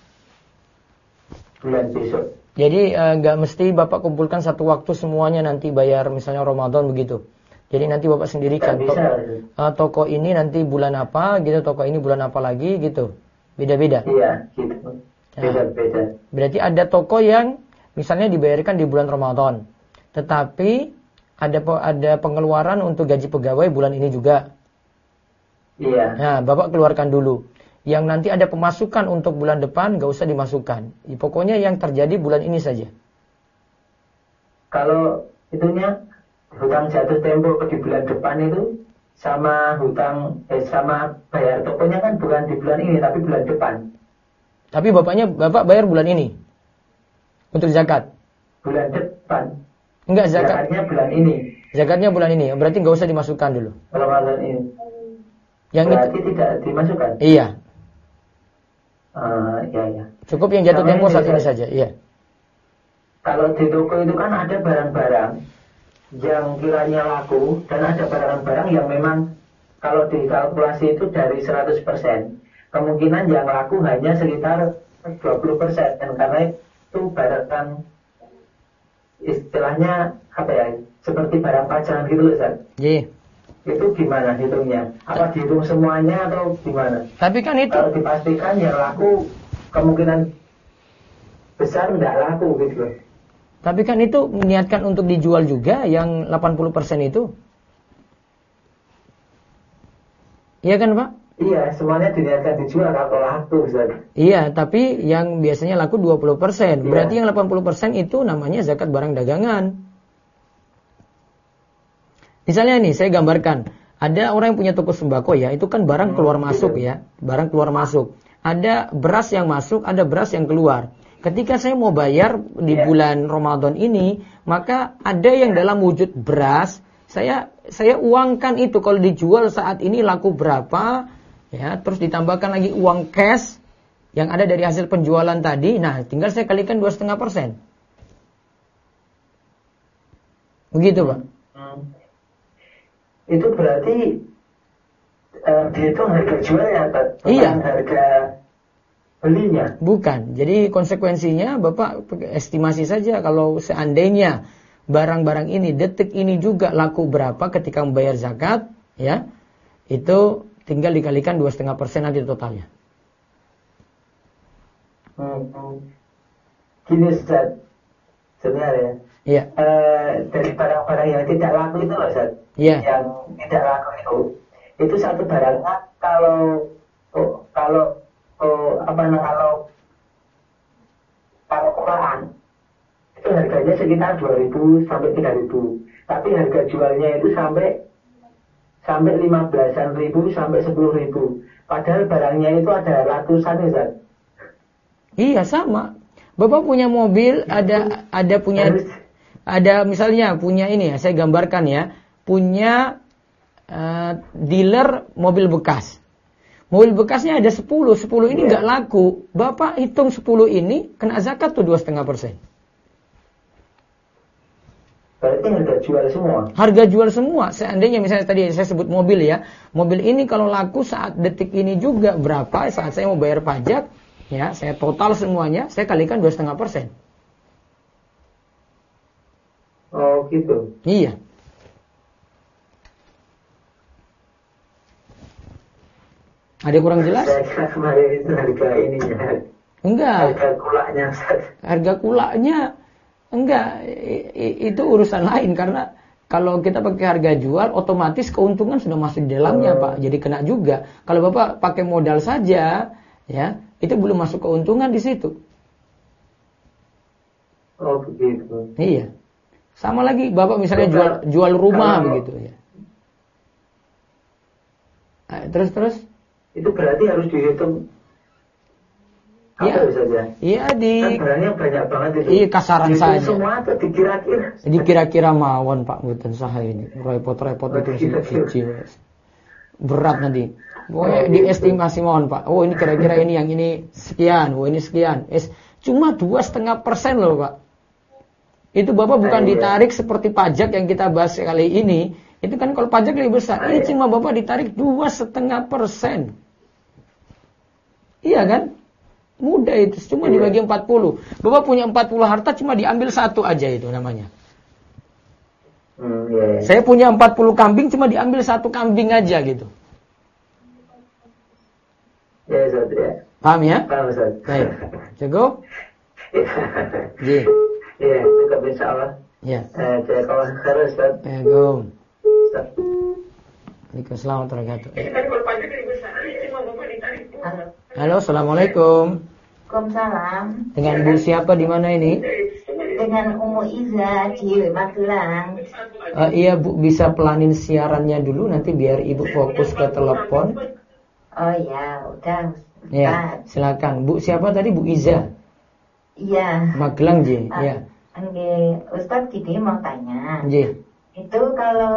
Bulan besok. Jadi nggak mesti Bapak kumpulkan satu waktu semuanya nanti bayar misalnya Ramadan begitu. Jadi nanti Bapak sendirikan toko ini nanti bulan apa gitu, toko ini bulan apa lagi gitu. Beda-beda. Iya, gitu. Beda-beda. Berarti ada toko yang misalnya dibayarkan di bulan Ramadan. Tetapi ada pengeluaran untuk gaji pegawai bulan ini juga. Iya. Nah, Bapak keluarkan dulu. Yang nanti ada pemasukan untuk bulan depan nggak usah dimasukkan. Pokoknya yang terjadi bulan ini saja. Kalau itunya hutang jatuh tempo di bulan depan itu sama hutang sama bayar tokonya kan bukan di bulan ini tapi bulan depan. Tapi Bapak bayar bulan ini untuk zakat. Bulan depan. Enggak, zakatnya bulan ini. Zakatnya bulan ini. Berarti nggak usah dimasukkan dulu. Ramadan ini. Yang berarti itu tidak dimasukkan. Iya. Iya. Cukup yang jatuh tempo saat ini saja. Iya. Kalau di toko itu kan ada barang-barang yang kiranya laku dan ada barang-barang yang memang kalau dikalkulasi itu dari 100%. Kemungkinan yang laku hanya sekitar 20%. Dan karena itu barang istilahnya apa ya? Seperti barang pajangan gitu loh, Ustaz. Iya. Itu gimana hitungnya? Apa dihitung semuanya atau gimana? Tapi kan itu kalau dipastikan yang laku kemungkinan besar tidak laku gitu loh. Tapi kan itu niatkan untuk dijual juga yang 80% itu. Iya kan Pak? Iya, semuanya diniatkan dijual kalau laku, Ustaz. Iya, tapi yang biasanya laku 20%. Iya. Berarti yang 80% itu namanya zakat barang dagangan. Misalnya nih, saya gambarkan. Ada orang yang punya toko sembako ya, itu kan barang keluar masuk ya. Barang keluar masuk. Ada beras yang masuk, ada beras yang keluar. Ketika saya mau bayar di bulan Ramadan ini, maka ada yang dalam wujud beras, saya uangkan itu. Kalau dijual saat ini laku berapa, ya, terus ditambahkan lagi uang cash yang ada dari hasil penjualan tadi. Nah, tinggal saya kalikan 2,5%. Begitu, Pak. Itu berarti dihitung harga jualnya atau Iya. harga belinya? Bukan. Jadi konsekuensinya Bapak estimasi saja kalau seandainya barang-barang ini detik ini juga laku berapa ketika membayar zakat, ya. Itu tinggal dikalikan 2,5% nanti totalnya. Gini, Ustaz. Sebenarnya Iya. dari barang-barang yang tidak laku itu, Ustaz. Iya. Yang tidak laku itu satu barangnya kalau kulaan itu harganya sekitar 2.000 sampai 3.000. Tapi harga jualnya itu sampai 15-an ribu sampai 10.000. Padahal barangnya itu ada ratusan, Ustaz. Iya, sama. Bapak punya mobil, ada misalnya punya ini ya, saya gambarkan ya, punya dealer mobil bekas. Mobil bekasnya ada 10 ini nggak laku. Bapak hitung 10 ini kena zakat tuh 2,5%. Berarti harga jual semua. Harga jual semua. Seandainya misalnya tadi saya sebut mobil ya, mobil ini kalau laku saat detik ini juga berapa, saat saya mau bayar pajak, ya, saya total semuanya, saya kalikan 2,5%. Oh, gitu. Iya. Ada yang kurang jelas? Saya kira kemarin itu harga ininya. Enggak. Harga kulaknya, Ustaz. Harga kulaknya enggak. Itu urusan lain karena kalau kita pakai harga jual, otomatis keuntungan sudah masuk di dalamnya, Pak. Jadi kena juga. Kalau Bapak pakai modal saja, ya, itu belum masuk keuntungan di situ. Oh, begitu. Iya. Sama lagi Bapak misalnya jual rumah begitu ya. Terus? Itu berarti harus dihitung apa saja? Iya, Kan barangnya banyak banget itu. Iya, kasaran dihitung saja. Semua atau dikira-kira? Dikira-kira mawon Pak, mboten sah ini. Repot-repot itu kecil. Berat nanti. Pokoknya diestimasi mawon Pak. Oh, ini kira-kira ini yang ini sekian, oh ini sekian. Cuma 2,5% loh Pak. Itu Bapak bukan ditarik seperti pajak yang kita bahas kali ini. Itu kan kalau pajak lebih besar. Ini cuma Bapak ditarik 2,5%. Iya kan? Mudah itu. Cuma dibagi 40. Bapak punya 40 harta cuma diambil satu aja itu namanya. Saya punya 40 kambing cuma diambil satu kambing aja gitu. Ya, Ustaz, ya. Paham ya? Paham, Ustaz. Baik. Cukup? Ji. Iya, cukup insyaallah. Ya. Jazakallah khairan, Ustaz. Assalamualaikum. Waalaikumsalam warahmatullahi wabarakatuh. Halo, assalamualaikum. Waalaikumsalam. Dengan Ibu siapa di mana ini? Dengan Umu Iza di Magelang. Iya Bu, bisa pelanin siarannya dulu nanti biar Ibu fokus ke telepon. Oh ya, udah. Ya, silakan. Bu siapa tadi? Bu Iza. Iya. Magelang, Ji. Iya. Ustadz gini mau tanya. Ji. Itu kalau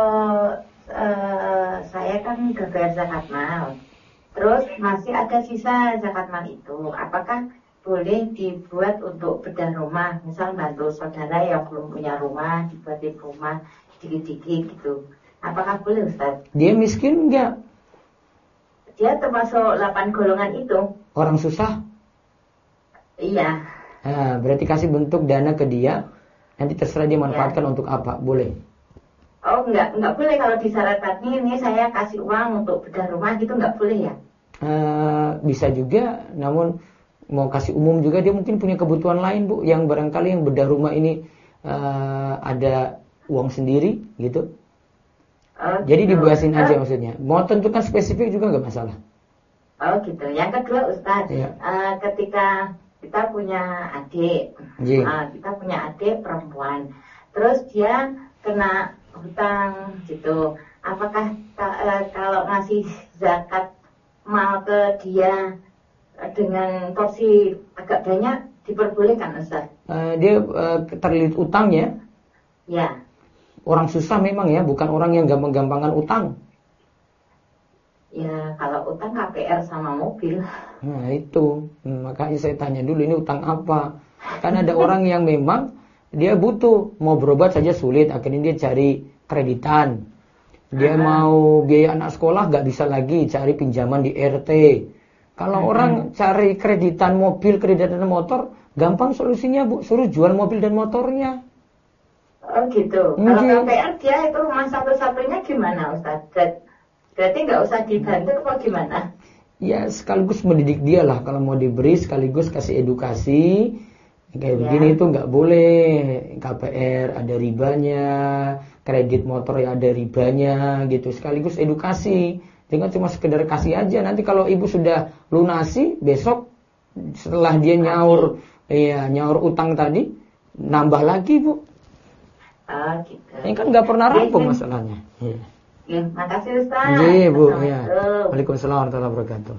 saya kan gagal zakat mal, terus masih ada sisa zakat mal itu, apakah boleh dibuat untuk bedah rumah? Misal bantu saudara yang belum punya rumah, dibuatin rumah dikit-dikit gitu. Apakah boleh, Ustaz? Dia miskin enggak? Dia termasuk 8 golongan itu. Orang susah? Iya. Nah, berarti kasih bentuk dana ke dia, nanti terserah dia manfaatkan untuk apa, boleh. Oh, enggak boleh kalau disyaratkan ini saya kasih uang untuk bedah rumah gitu, enggak boleh ya? Bisa juga, namun mau kasih umum juga dia mungkin punya kebutuhan lain Bu, yang barangkali yang bedah rumah ini ada uang sendiri gitu. Jadi dibahasin aja maksudnya. Mau tentukan spesifik juga enggak masalah. Oh gitu. Yang kedua Ustaz, Iya. Ketika kita punya adik, Iya. kita punya adik perempuan, terus dia kena hutang gitu. Apakah kalau ngasih zakat mal ke dia dengan porsi agak banyak diperbolehkan Ustaz? Dia terlilit utang ya. Ya. Orang susah memang ya, bukan orang yang gampang-gampangan utang. Ya kalau utang KPR sama mobil. Nah itu, makanya saya tanya dulu ini utang apa. Kan ada orang yang memang dia butuh, mau berobat saja sulit, akhirnya dia cari kreditan. Dia mau biaya anak sekolah nggak bisa lagi, cari pinjaman di RT. Kalau orang cari kreditan mobil, kreditan motor, gampang solusinya Bu, suruh jual mobil dan motornya. Oh gitu. Kalau KPR dia itu rumah satu-satunya gimana Ustaz? Berarti nggak usah dibantu apa gimana? Ya sekaligus mendidik dia lah, kalau mau diberi sekaligus kasih edukasi. Kayak begini itu nggak boleh, KPR ada ribanya, kredit motor ya ada ribanya gitu. Sekaligus edukasi, jangan cuma sekedar kasih aja. Nanti kalau ibu sudah lunasi, besok setelah dia nyaur utang tadi, nambah lagi Bu. Oh gitu. Ini kan nggak pernah rampung masalahnya. Ya. Ya, makasih Ustaz. Iya Bu, ya. Assalamualaikum. Waalaikumsalam warahmatullahi wabarakatuh.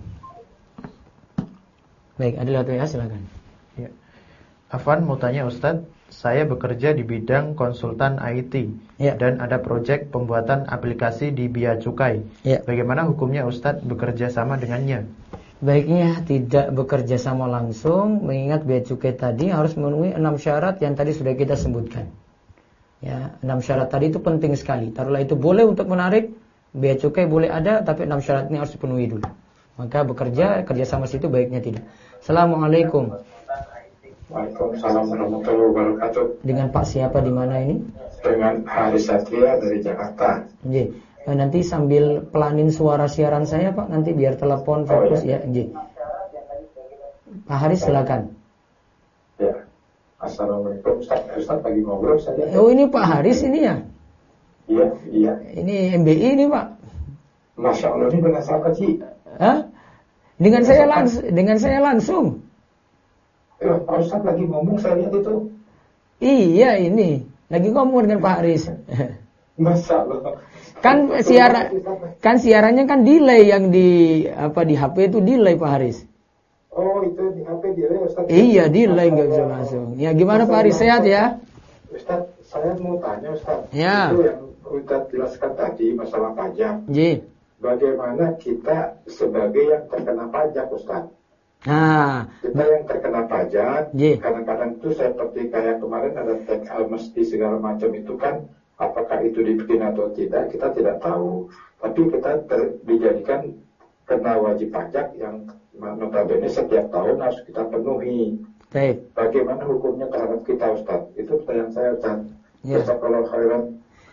Baik, ada lagi ya, silakan. Ya. Afwan mau tanya Ustadz, saya bekerja di bidang konsultan IT dan ada proyek pembuatan aplikasi di Bea Cukai. Bagaimana hukumnya Ustadz bekerja sama dengannya? Baiknya tidak bekerja sama langsung, mengingat Bea Cukai tadi harus memenuhi 6 syarat yang tadi sudah kita sebutkan. Ya, 6 syarat tadi itu penting sekali. Taruhlah itu boleh untuk menarik, Bea Cukai boleh ada, tapi 6 syarat ini harus dipenuhi dulu. Maka kerja sama situ baiknya tidak. Assalamualaikum. Waalaikumsalam warahmatullahi wabarakatuh. Dengan Pak siapa di mana ini? Dengan Haris Satria dari Jakarta. Nggih. Nanti sambil pelanin suara siaran saya Pak, nanti biar telepon fokus ya. Nggih. Pak Haris silakan. Ya. Assalamualaikum. Ustaz lagi ngobrol saja. Oh ini Pak Haris ini ya? Iya. Ini MBI ini Pak. Masya Allah, ini dengan siapa sih? Hah? Dengan saya langsung. Pak Ustaz lagi ngomong, saya lihat itu. Iya ini lagi ngomong dengan Pak Haris. Masya Allah. Kan siarannya kan delay yang di HP itu delay Pak Haris. Oh itu di HP delay Ustaz. Iya delay nggak bisa langsung. Ya gimana Pak Haris, sehat ya? Ustaz saya mau tanya Ustaz. Ya. Itu yang Ustaz jelaskan tadi masalah pajak. Ji. Bagaimana kita sebagai yang terkena pajak Ustaz? Nah, kita yang terkena pajak, Ji. kadang-kadang itu seperti kayak kemarin ada tax amnesty segala macam itu kan, apakah itu dibikin atau tidak, kita tidak tahu. Tapi kita dijadikan kena wajib pajak yang notabene setiap tahun harus kita penuhi. Baik. Bagaimana hukumnya terhadap kita Ustaz? Itu pertanyaan saya Ustaz. Ya. Jazakallahu khairan.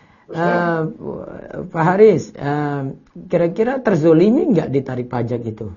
Pak Haris, kira-kira terzolimi nggak ditarik pajak itu?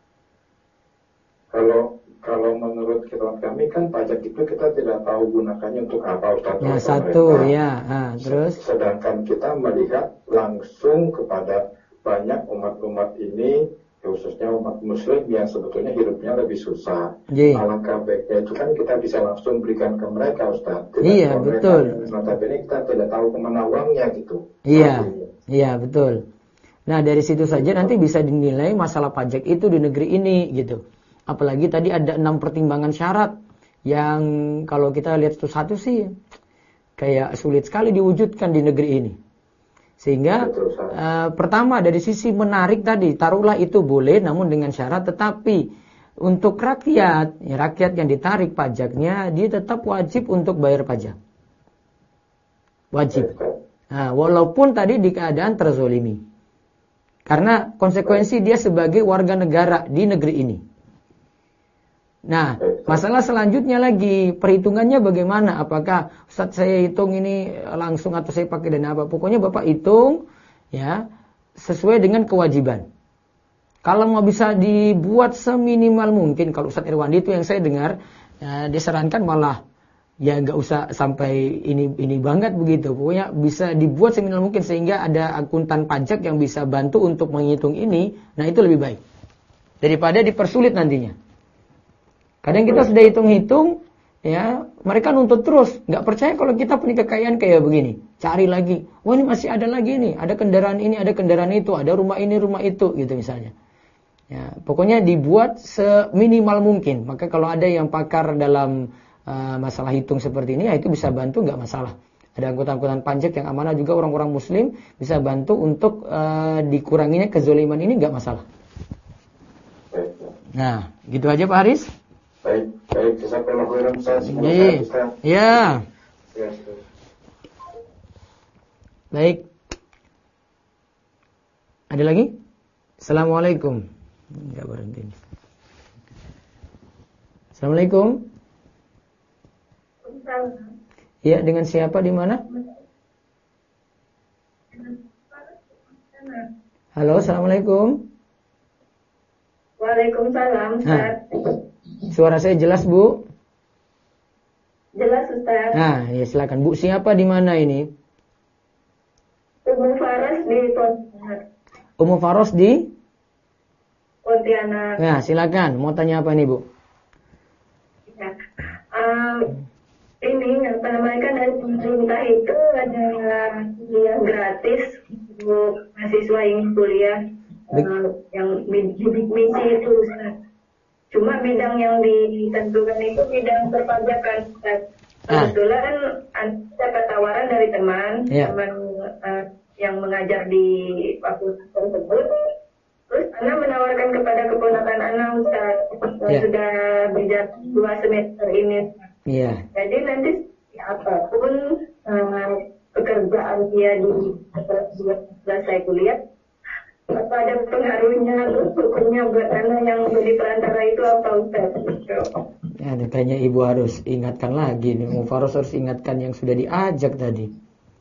Kalau menurut kitab kami kan pajak itu kita tidak tahu gunakannya untuk apa Ustaz. Ya satu ya, terus. Sedangkan kita melihat langsung kepada banyak umat-umat ini, khususnya umat Muslim yang sebetulnya hidupnya lebih susah. Alangkah baiknya itu kan kita bisa langsung berikan ke mereka Ustaz. Iya betul. Notabene kita tidak tahu kemana uangnya gitu. Iya betul. Nah dari situ saja nanti bisa dinilai masalah pajak itu di negeri ini gitu. Apalagi tadi ada 6 pertimbangan syarat yang kalau kita lihat satu-satu sih kayak sulit sekali diwujudkan di negeri ini. Sehingga pertama dari sisi menarik tadi, taruhlah itu boleh namun dengan syarat, tetapi untuk rakyat yang ditarik pajaknya dia tetap wajib untuk bayar pajak. Wajib. Nah, walaupun tadi di keadaan terzolimi. Karena konsekuensi dia sebagai warga negara di negeri ini. Nah, masalah selanjutnya lagi, perhitungannya bagaimana? Apakah Ustaz saya hitung ini langsung atau saya pakai dana apa? Pokoknya Bapak hitung ya sesuai dengan kewajiban. Kalau mau bisa dibuat seminimal mungkin, kalau Ustaz Irwandi itu yang saya dengar disarankan malah ya nggak usah sampai ini banget begitu. Pokoknya bisa dibuat seminimal mungkin sehingga ada akuntan pajak yang bisa bantu untuk menghitung ini. Nah, itu lebih baik. daripada dipersulit nantinya. Kadang kita sudah hitung-hitung, ya, mereka nuntut terus, nggak percaya kalau kita punya kekayaan kayak begini. Cari lagi, wah ini masih ada lagi nih, ada kendaraan ini, ada kendaraan itu, ada rumah ini, rumah itu, gitu misalnya. Ya, pokoknya dibuat seminimal mungkin. Maka kalau ada yang pakar dalam masalah hitung seperti ini, ya itu bisa bantu, nggak masalah. Ada angkutan-angkutan pajak yang amanah juga orang-orang muslim bisa bantu untuk dikuranginya kezaliman ini, nggak masalah. Nah, gitu aja Pak Haris. Baik, jazakallahu khairan Ustaz. Ya. Baik. Ada lagi? Assalamualaikum. Enggak berhenti. Assalamualaikum. Ya, dengan siapa di mana? Halo, assalamualaikum. Waalaikumsalam, Ustaz. Suara saya jelas, Bu? Jelas, Ustaz. Nah, ya silakan. Bu, siapa di mana ini? Ummu Faros di Pontianak. Ummu Faros di Pontianak. Nah, silakan. Mau tanya apa nih, Bu? Ya. Ini apa namanya, kan dari pemerintah itu ada kuliah gratis untuk mahasiswa yang kuliah yang misi itu, Ustaz. Cuma bidang yang ditentukan itu bidang perpajakan, Ustaz. Kebetulan dapat tawaran dari teman yang mengajar di fakultas tersebut. Terus Ana menawarkan kepada keponakan Ana, Ustaz, sudah berjalan 2 semester ini. Iya. Jadi nanti apapun pekerjaan dia selesai kuliah, apa ada pengaruhnya, hukumnya buat anak yang jadi perantara itu apa, Ustaz? Ya, kayaknya Ibu harus ingatkan lagi nih. Faros harus ingatkan yang sudah diajak tadi.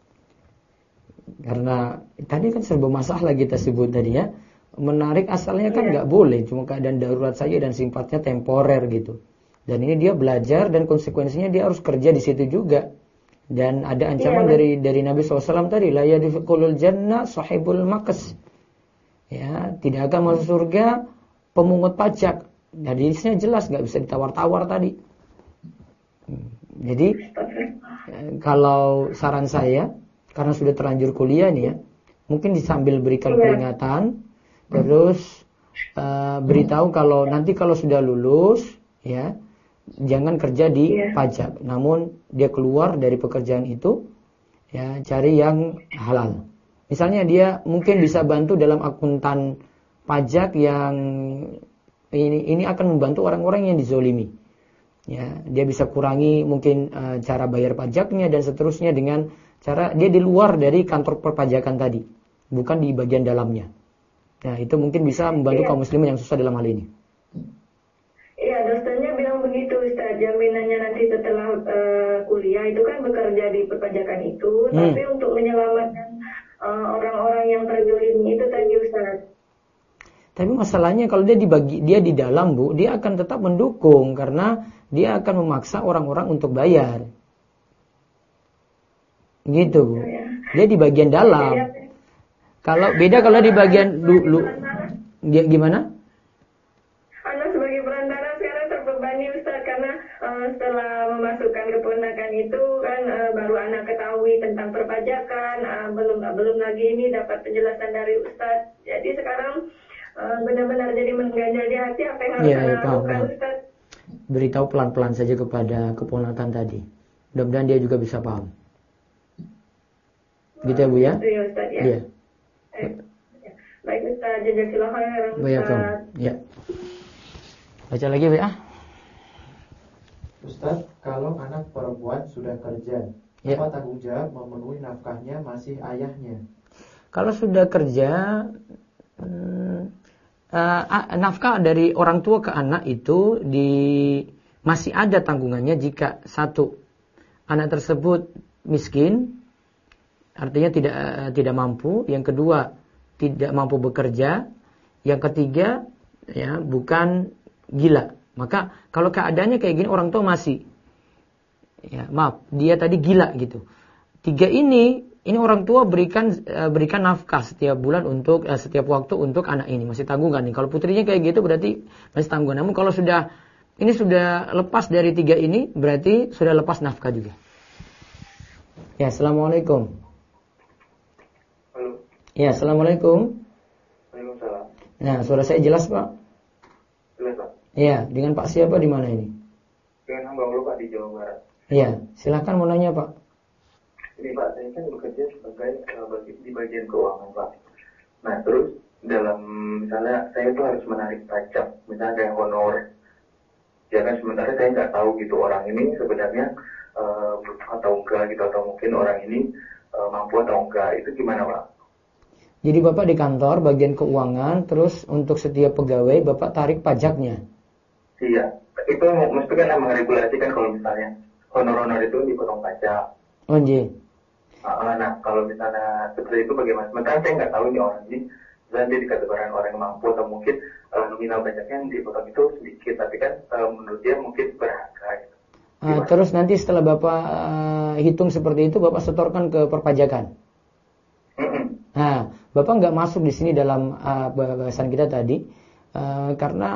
Karena tadi kan serba masalah kita sebut tadi ya. Menarik asalnya kan nggak boleh, cuma keadaan darurat saja dan sifatnya temporer gitu. Dan ini dia belajar dan konsekuensinya dia harus kerja di situ juga. Dan ada ancaman dari Nabi SAW tadi, la yadkhulul jannah sahibul maqas. Ya, tidak akan masuk surga pemungut pajak. Hadisnya jelas, nggak bisa ditawar-tawar tadi. Jadi kalau saran saya, karena sudah terlanjur kuliah nih ya, mungkin disambil berikan peringatan, terus beritahu kalau nanti kalau sudah lulus, ya jangan kerja di pajak, namun dia keluar dari pekerjaan itu, ya cari yang halal. Misalnya dia mungkin bisa bantu dalam akuntan pajak yang ini akan membantu orang-orang yang dizolimi. Ya, dia bisa kurangi mungkin cara bayar pajaknya dan seterusnya dengan cara dia di luar dari kantor perpajakan tadi, bukan di bagian dalamnya. Nah, itu mungkin bisa membantu kaum muslimin yang susah dalam hal ini. Iya, dosennya bilang begitu, Ustaz. Jaminannya nanti setelah kuliah itu kan bekerja di perpajakan itu, tapi untuk menyelamatkan orang-orang yang terzolimi itu tadi, Ustaz. Tapi masalahnya kalau dia di dalam, Bu, dia akan tetap mendukung karena dia akan memaksa orang-orang untuk bayar. Gitu, Bu. Dia di bagian dalam. Kalau beda kalau di bagian dulu. Dia gimana? Anak sebagai perantara sekarang terbebani, Ustaz, karena setelah memasukkan keponakan itu kan baru anak ketahui tentang perpajakan, belum lagi ini dapat penjelasan dari Ustaz. Jadi sekarang benar-benar jadi mengganjal di hati apa yang harus anak lakukan, Ustaz. Beritahu pelan-pelan saja kepada keponakan tadi. Mudah-mudahan dia juga bisa paham. Gitu ya, Bu ya? Iya, Ustaz, ya. Iya. Baik, Ustaz, jazakallahu khairan, Ustaz. Ya. Baca lagi, Bu ya. Ustaz, kalau anak perempuan sudah kerja, apa tanggung jawab memenuhi nafkahnya masih ayahnya? Kalau sudah kerja, nafkah dari orang tua ke anak itu masih ada tanggungannya jika satu, anak tersebut miskin, artinya tidak mampu, yang kedua tidak mampu bekerja, yang ketiga ya bukan gila. Maka kalau keadaannya kayak gini orang tua masih dia tadi gila gitu. 3 ini ini orang tua berikan nafkah setiap bulan untuk setiap waktu untuk anak ini, masih tanggungan nih. Kalau putrinya kayak gitu berarti masih tanggungan. Namun kalau sudah lepas dari 3 ini, berarti sudah lepas nafkah juga. Ya, assalamualaikum. Halo. Ya, assalamualaikum. Waalaikumsalam. Nah, suara saya jelas, Pak? Jelas, Pak. Ya, dengan Pak siapa di mana ini? Dengan hamba Allah, Pak, di Jawa Barat. Ya, silakan mau nanya, Pak. Ini, Pak, saya kan bekerja sebagai di bagian keuangan, Pak. Nah, terus dalam misalnya saya itu harus menarik pajak, misalnya kayak honor. Ya kan, sementara saya nggak tahu gitu orang ini sebenarnya butuh atau enggak gitu, atau mungkin orang ini mampu atau enggak. Itu gimana, Pak? Jadi Bapak di kantor bagian keuangan, terus untuk setiap pegawai Bapak tarik pajaknya. Iya, itu mesti kan emang regulasi kan kalau misalnya honor-honor itu dipotong pajak. Oh, iya. Nah, kalau misalnya seperti itu bagaimana? Sementara saya nggak tahu nih orang ini, dan dia dikategorikan orang yang mampu atau mungkin nominal pajaknya yang dipotong itu sedikit, tapi kan menurut dia mungkin berharga. Gitu. Terus nanti setelah Bapak hitung seperti itu, Bapak setorkan ke perpajakan. Nah, Bapak nggak masuk di sini dalam bahasan kita tadi, karena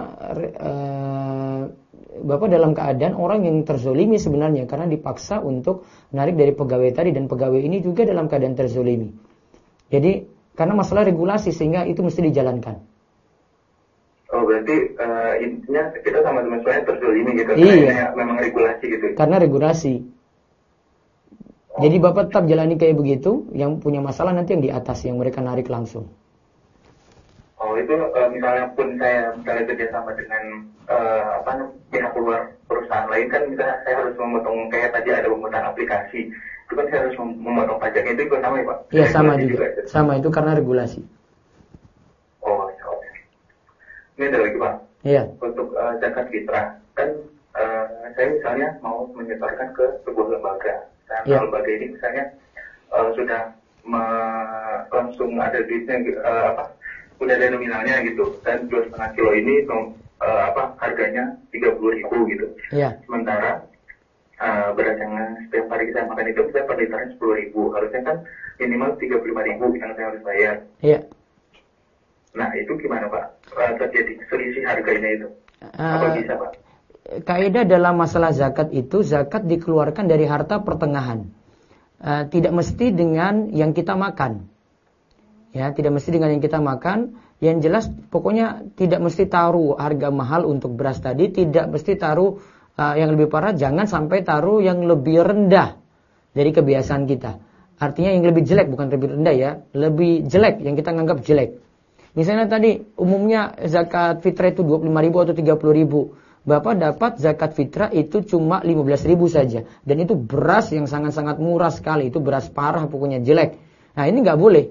Bapak dalam keadaan orang yang terzolimi sebenarnya, karena dipaksa untuk menarik dari pegawai tadi, dan pegawai ini juga dalam keadaan terzolimi. Jadi, karena masalah regulasi sehingga itu mesti dijalankan. Oh, berarti intinya kita sama-sama semuanya terzolimi gitu. Iya. Karena memang regulasi gitu. Karena regulasi. Jadi Bapak tetap jalani kayak begitu, yang punya masalah nanti yang di atas, yang mereka narik langsung. Oh, itu misalnya pun saya kerja sama dengan pihak luar perusahaan lain kan, misalnya saya harus memotong, kayak tadi ada pemotongan aplikasi, itu kan saya harus memotong pajaknya, itu juga sama ya, Pak? Iya, sama juga. Sama, itu karena regulasi. Oh, ya, oke. Ini ada lagi, Pak. Iya. Untuk zakat fitrah, kan saya misalnya mau menyetorkan ke sebuah lembaga. Nah, Ya. lembaga ini misalnya sudah langsung ada duitnya, udah ada nominalnya gitu, dan 2,5 kilo ini harganya 30.000 gitu. Iya. Sementara beras yang setiap hari kita makan itu bisa per liternya 10.000, harusnya kan minimal 35.000 yang saya harus bayar. Iya. Nah, itu gimana, Pak? Terjadi selisih harganya itu. Apa bisa, Pak? Kaidah dalam masalah zakat itu, zakat dikeluarkan dari harta pertengahan. Tidak mesti dengan yang kita makan. Ya, tidak mesti dengan yang kita makan. Yang jelas pokoknya tidak mesti taruh harga mahal untuk beras tadi, tidak mesti taruh yang lebih parah, jangan sampai taruh yang lebih rendah dari kebiasaan kita. Artinya yang lebih jelek, bukan lebih rendah ya, lebih jelek yang kita anggap jelek. Misalnya tadi umumnya zakat fitrah itu 25.000 atau 30.000. Bapak dapat zakat fitrah itu cuma 15.000 saja. Dan itu beras yang sangat-sangat murah sekali. Itu beras parah, pokoknya jelek. Nah, ini nggak boleh.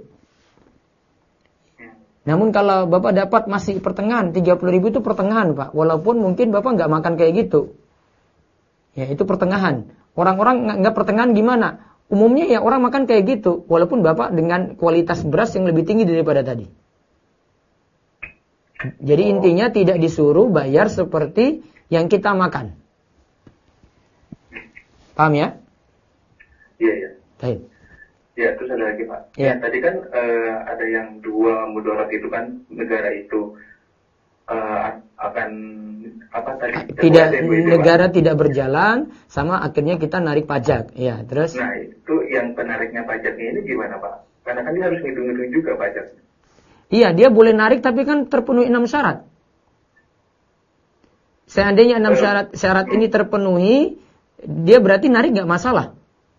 Namun kalau Bapak dapat masih pertengahan, 30.000 itu pertengahan, Pak. Walaupun mungkin Bapak nggak makan kayak gitu. Ya, itu pertengahan. Orang-orang nggak pertengahan gimana? Umumnya ya orang makan kayak gitu. Walaupun Bapak dengan kualitas beras yang lebih tinggi daripada tadi. Jadi intinya tidak disuruh bayar seperti yang kita makan. Paham ya? Iya, iya. Baik. Ya, terus ada lagi, Pak. Ya. Tadi kan ada yang dua mudarat itu kan, negara itu akan negara tidak berjalan, sama akhirnya kita narik pajak. Ya, terus? Nah, itu yang penariknya pajaknya ini gimana, Pak? Karena kan dia harus ngitung-ngitung juga pajaknya. Iya, dia boleh narik tapi kan terpenuhi 6 syarat. Seandainya 6 syarat ini terpenuhi, dia berarti narik nggak masalah.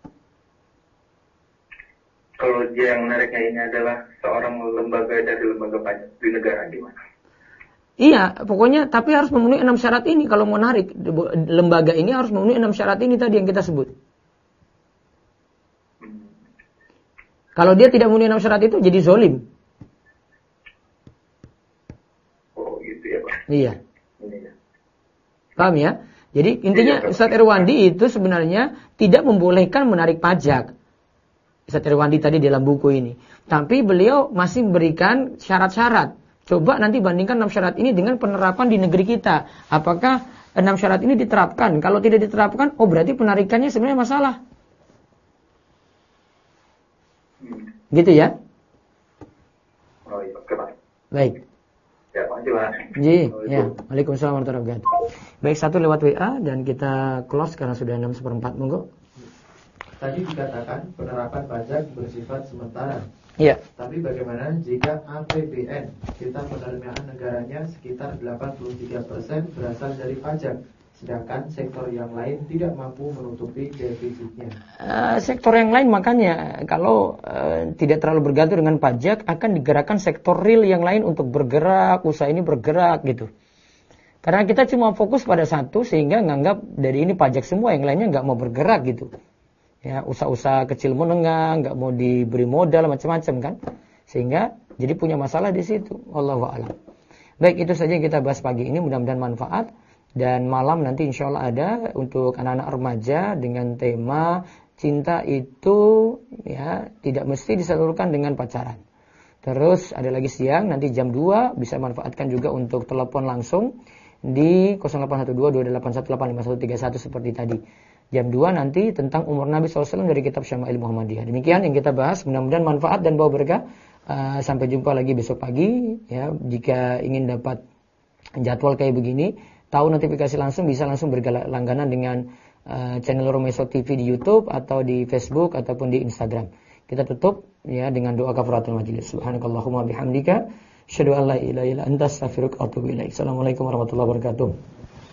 Kalau dia yang nariknya ini adalah seorang lembaga dari lembaga pajak di negara gimana? Iya, pokoknya tapi harus memenuhi 6 syarat ini kalau mau narik. Lembaga ini harus memenuhi 6 syarat ini tadi yang kita sebut. Kalau dia tidak memenuhi 6 syarat itu jadi zolim. Iya. Paham ya? Jadi intinya Ustadz Irwandi itu sebenarnya tidak membolehkan menarik pajak. Ustadz Irwandi tadi dalam buku ini. Tapi beliau masih memberikan syarat-syarat. Coba nanti bandingkan 6 syarat ini dengan penerapan di negeri kita. Apakah 6 syarat ini diterapkan? Kalau tidak diterapkan, oh berarti penarikannya sebenarnya masalah. Gitu ya? Oh iya, oke Pak. Baik. Ya, makasih Pak. Ji, ya. Waalaikumsalam warahmatullahi wabarakatuh. Baik, satu lewat WA dan kita close karena sudah 6/4. Monggo. Tadi dikatakan penerapan pajak bersifat sementara. Iya. Tapi bagaimana jika APBN kita penerimaan negaranya sekitar 83% berasal dari pajak, sedangkan sektor yang lain tidak mampu menutupi defisitnya? Sektor yang lain makanya kalau tidak terlalu bergantung dengan pajak akan digerakkan sektor real yang lain untuk bergerak, usaha ini bergerak gitu. Karena kita cuma fokus pada satu sehingga nganggap dari ini pajak semua, yang lainnya nggak mau bergerak gitu. Ya, usaha-usaha kecil menengah nggak mau diberi modal macam-macam kan, sehingga jadi punya masalah di situ. Wallahu a'lam. Baik, itu saja yang kita bahas pagi ini, mudah-mudahan manfaat. Dan malam nanti insya Allah ada untuk anak-anak remaja dengan tema cinta itu ya tidak mesti disalurkan dengan pacaran. Terus ada lagi siang nanti jam 2 bisa manfaatkan juga untuk telepon langsung di 081228185131 seperti tadi. Jam 2 nanti tentang umur Nabi SAW dari kitab Syama'il Muhammadiyah. Demikian yang kita bahas, mudah-mudahan manfaat dan bawa berkah. Sampai jumpa lagi besok pagi. Ya, jika ingin dapat jadwal kayak begini, tahu notifikasi langsung, bisa langsung berlangganan dengan channel Romeso TV di YouTube atau di Facebook ataupun di Instagram. Kita tutup ya dengan doa kafaratul majelis. Subhanakallahumma bihamdika, asyhadu an la ilaha illa anta, astaghfiruka wa atubu ilaik. Assalamualaikum warahmatullahi wabarakatuh.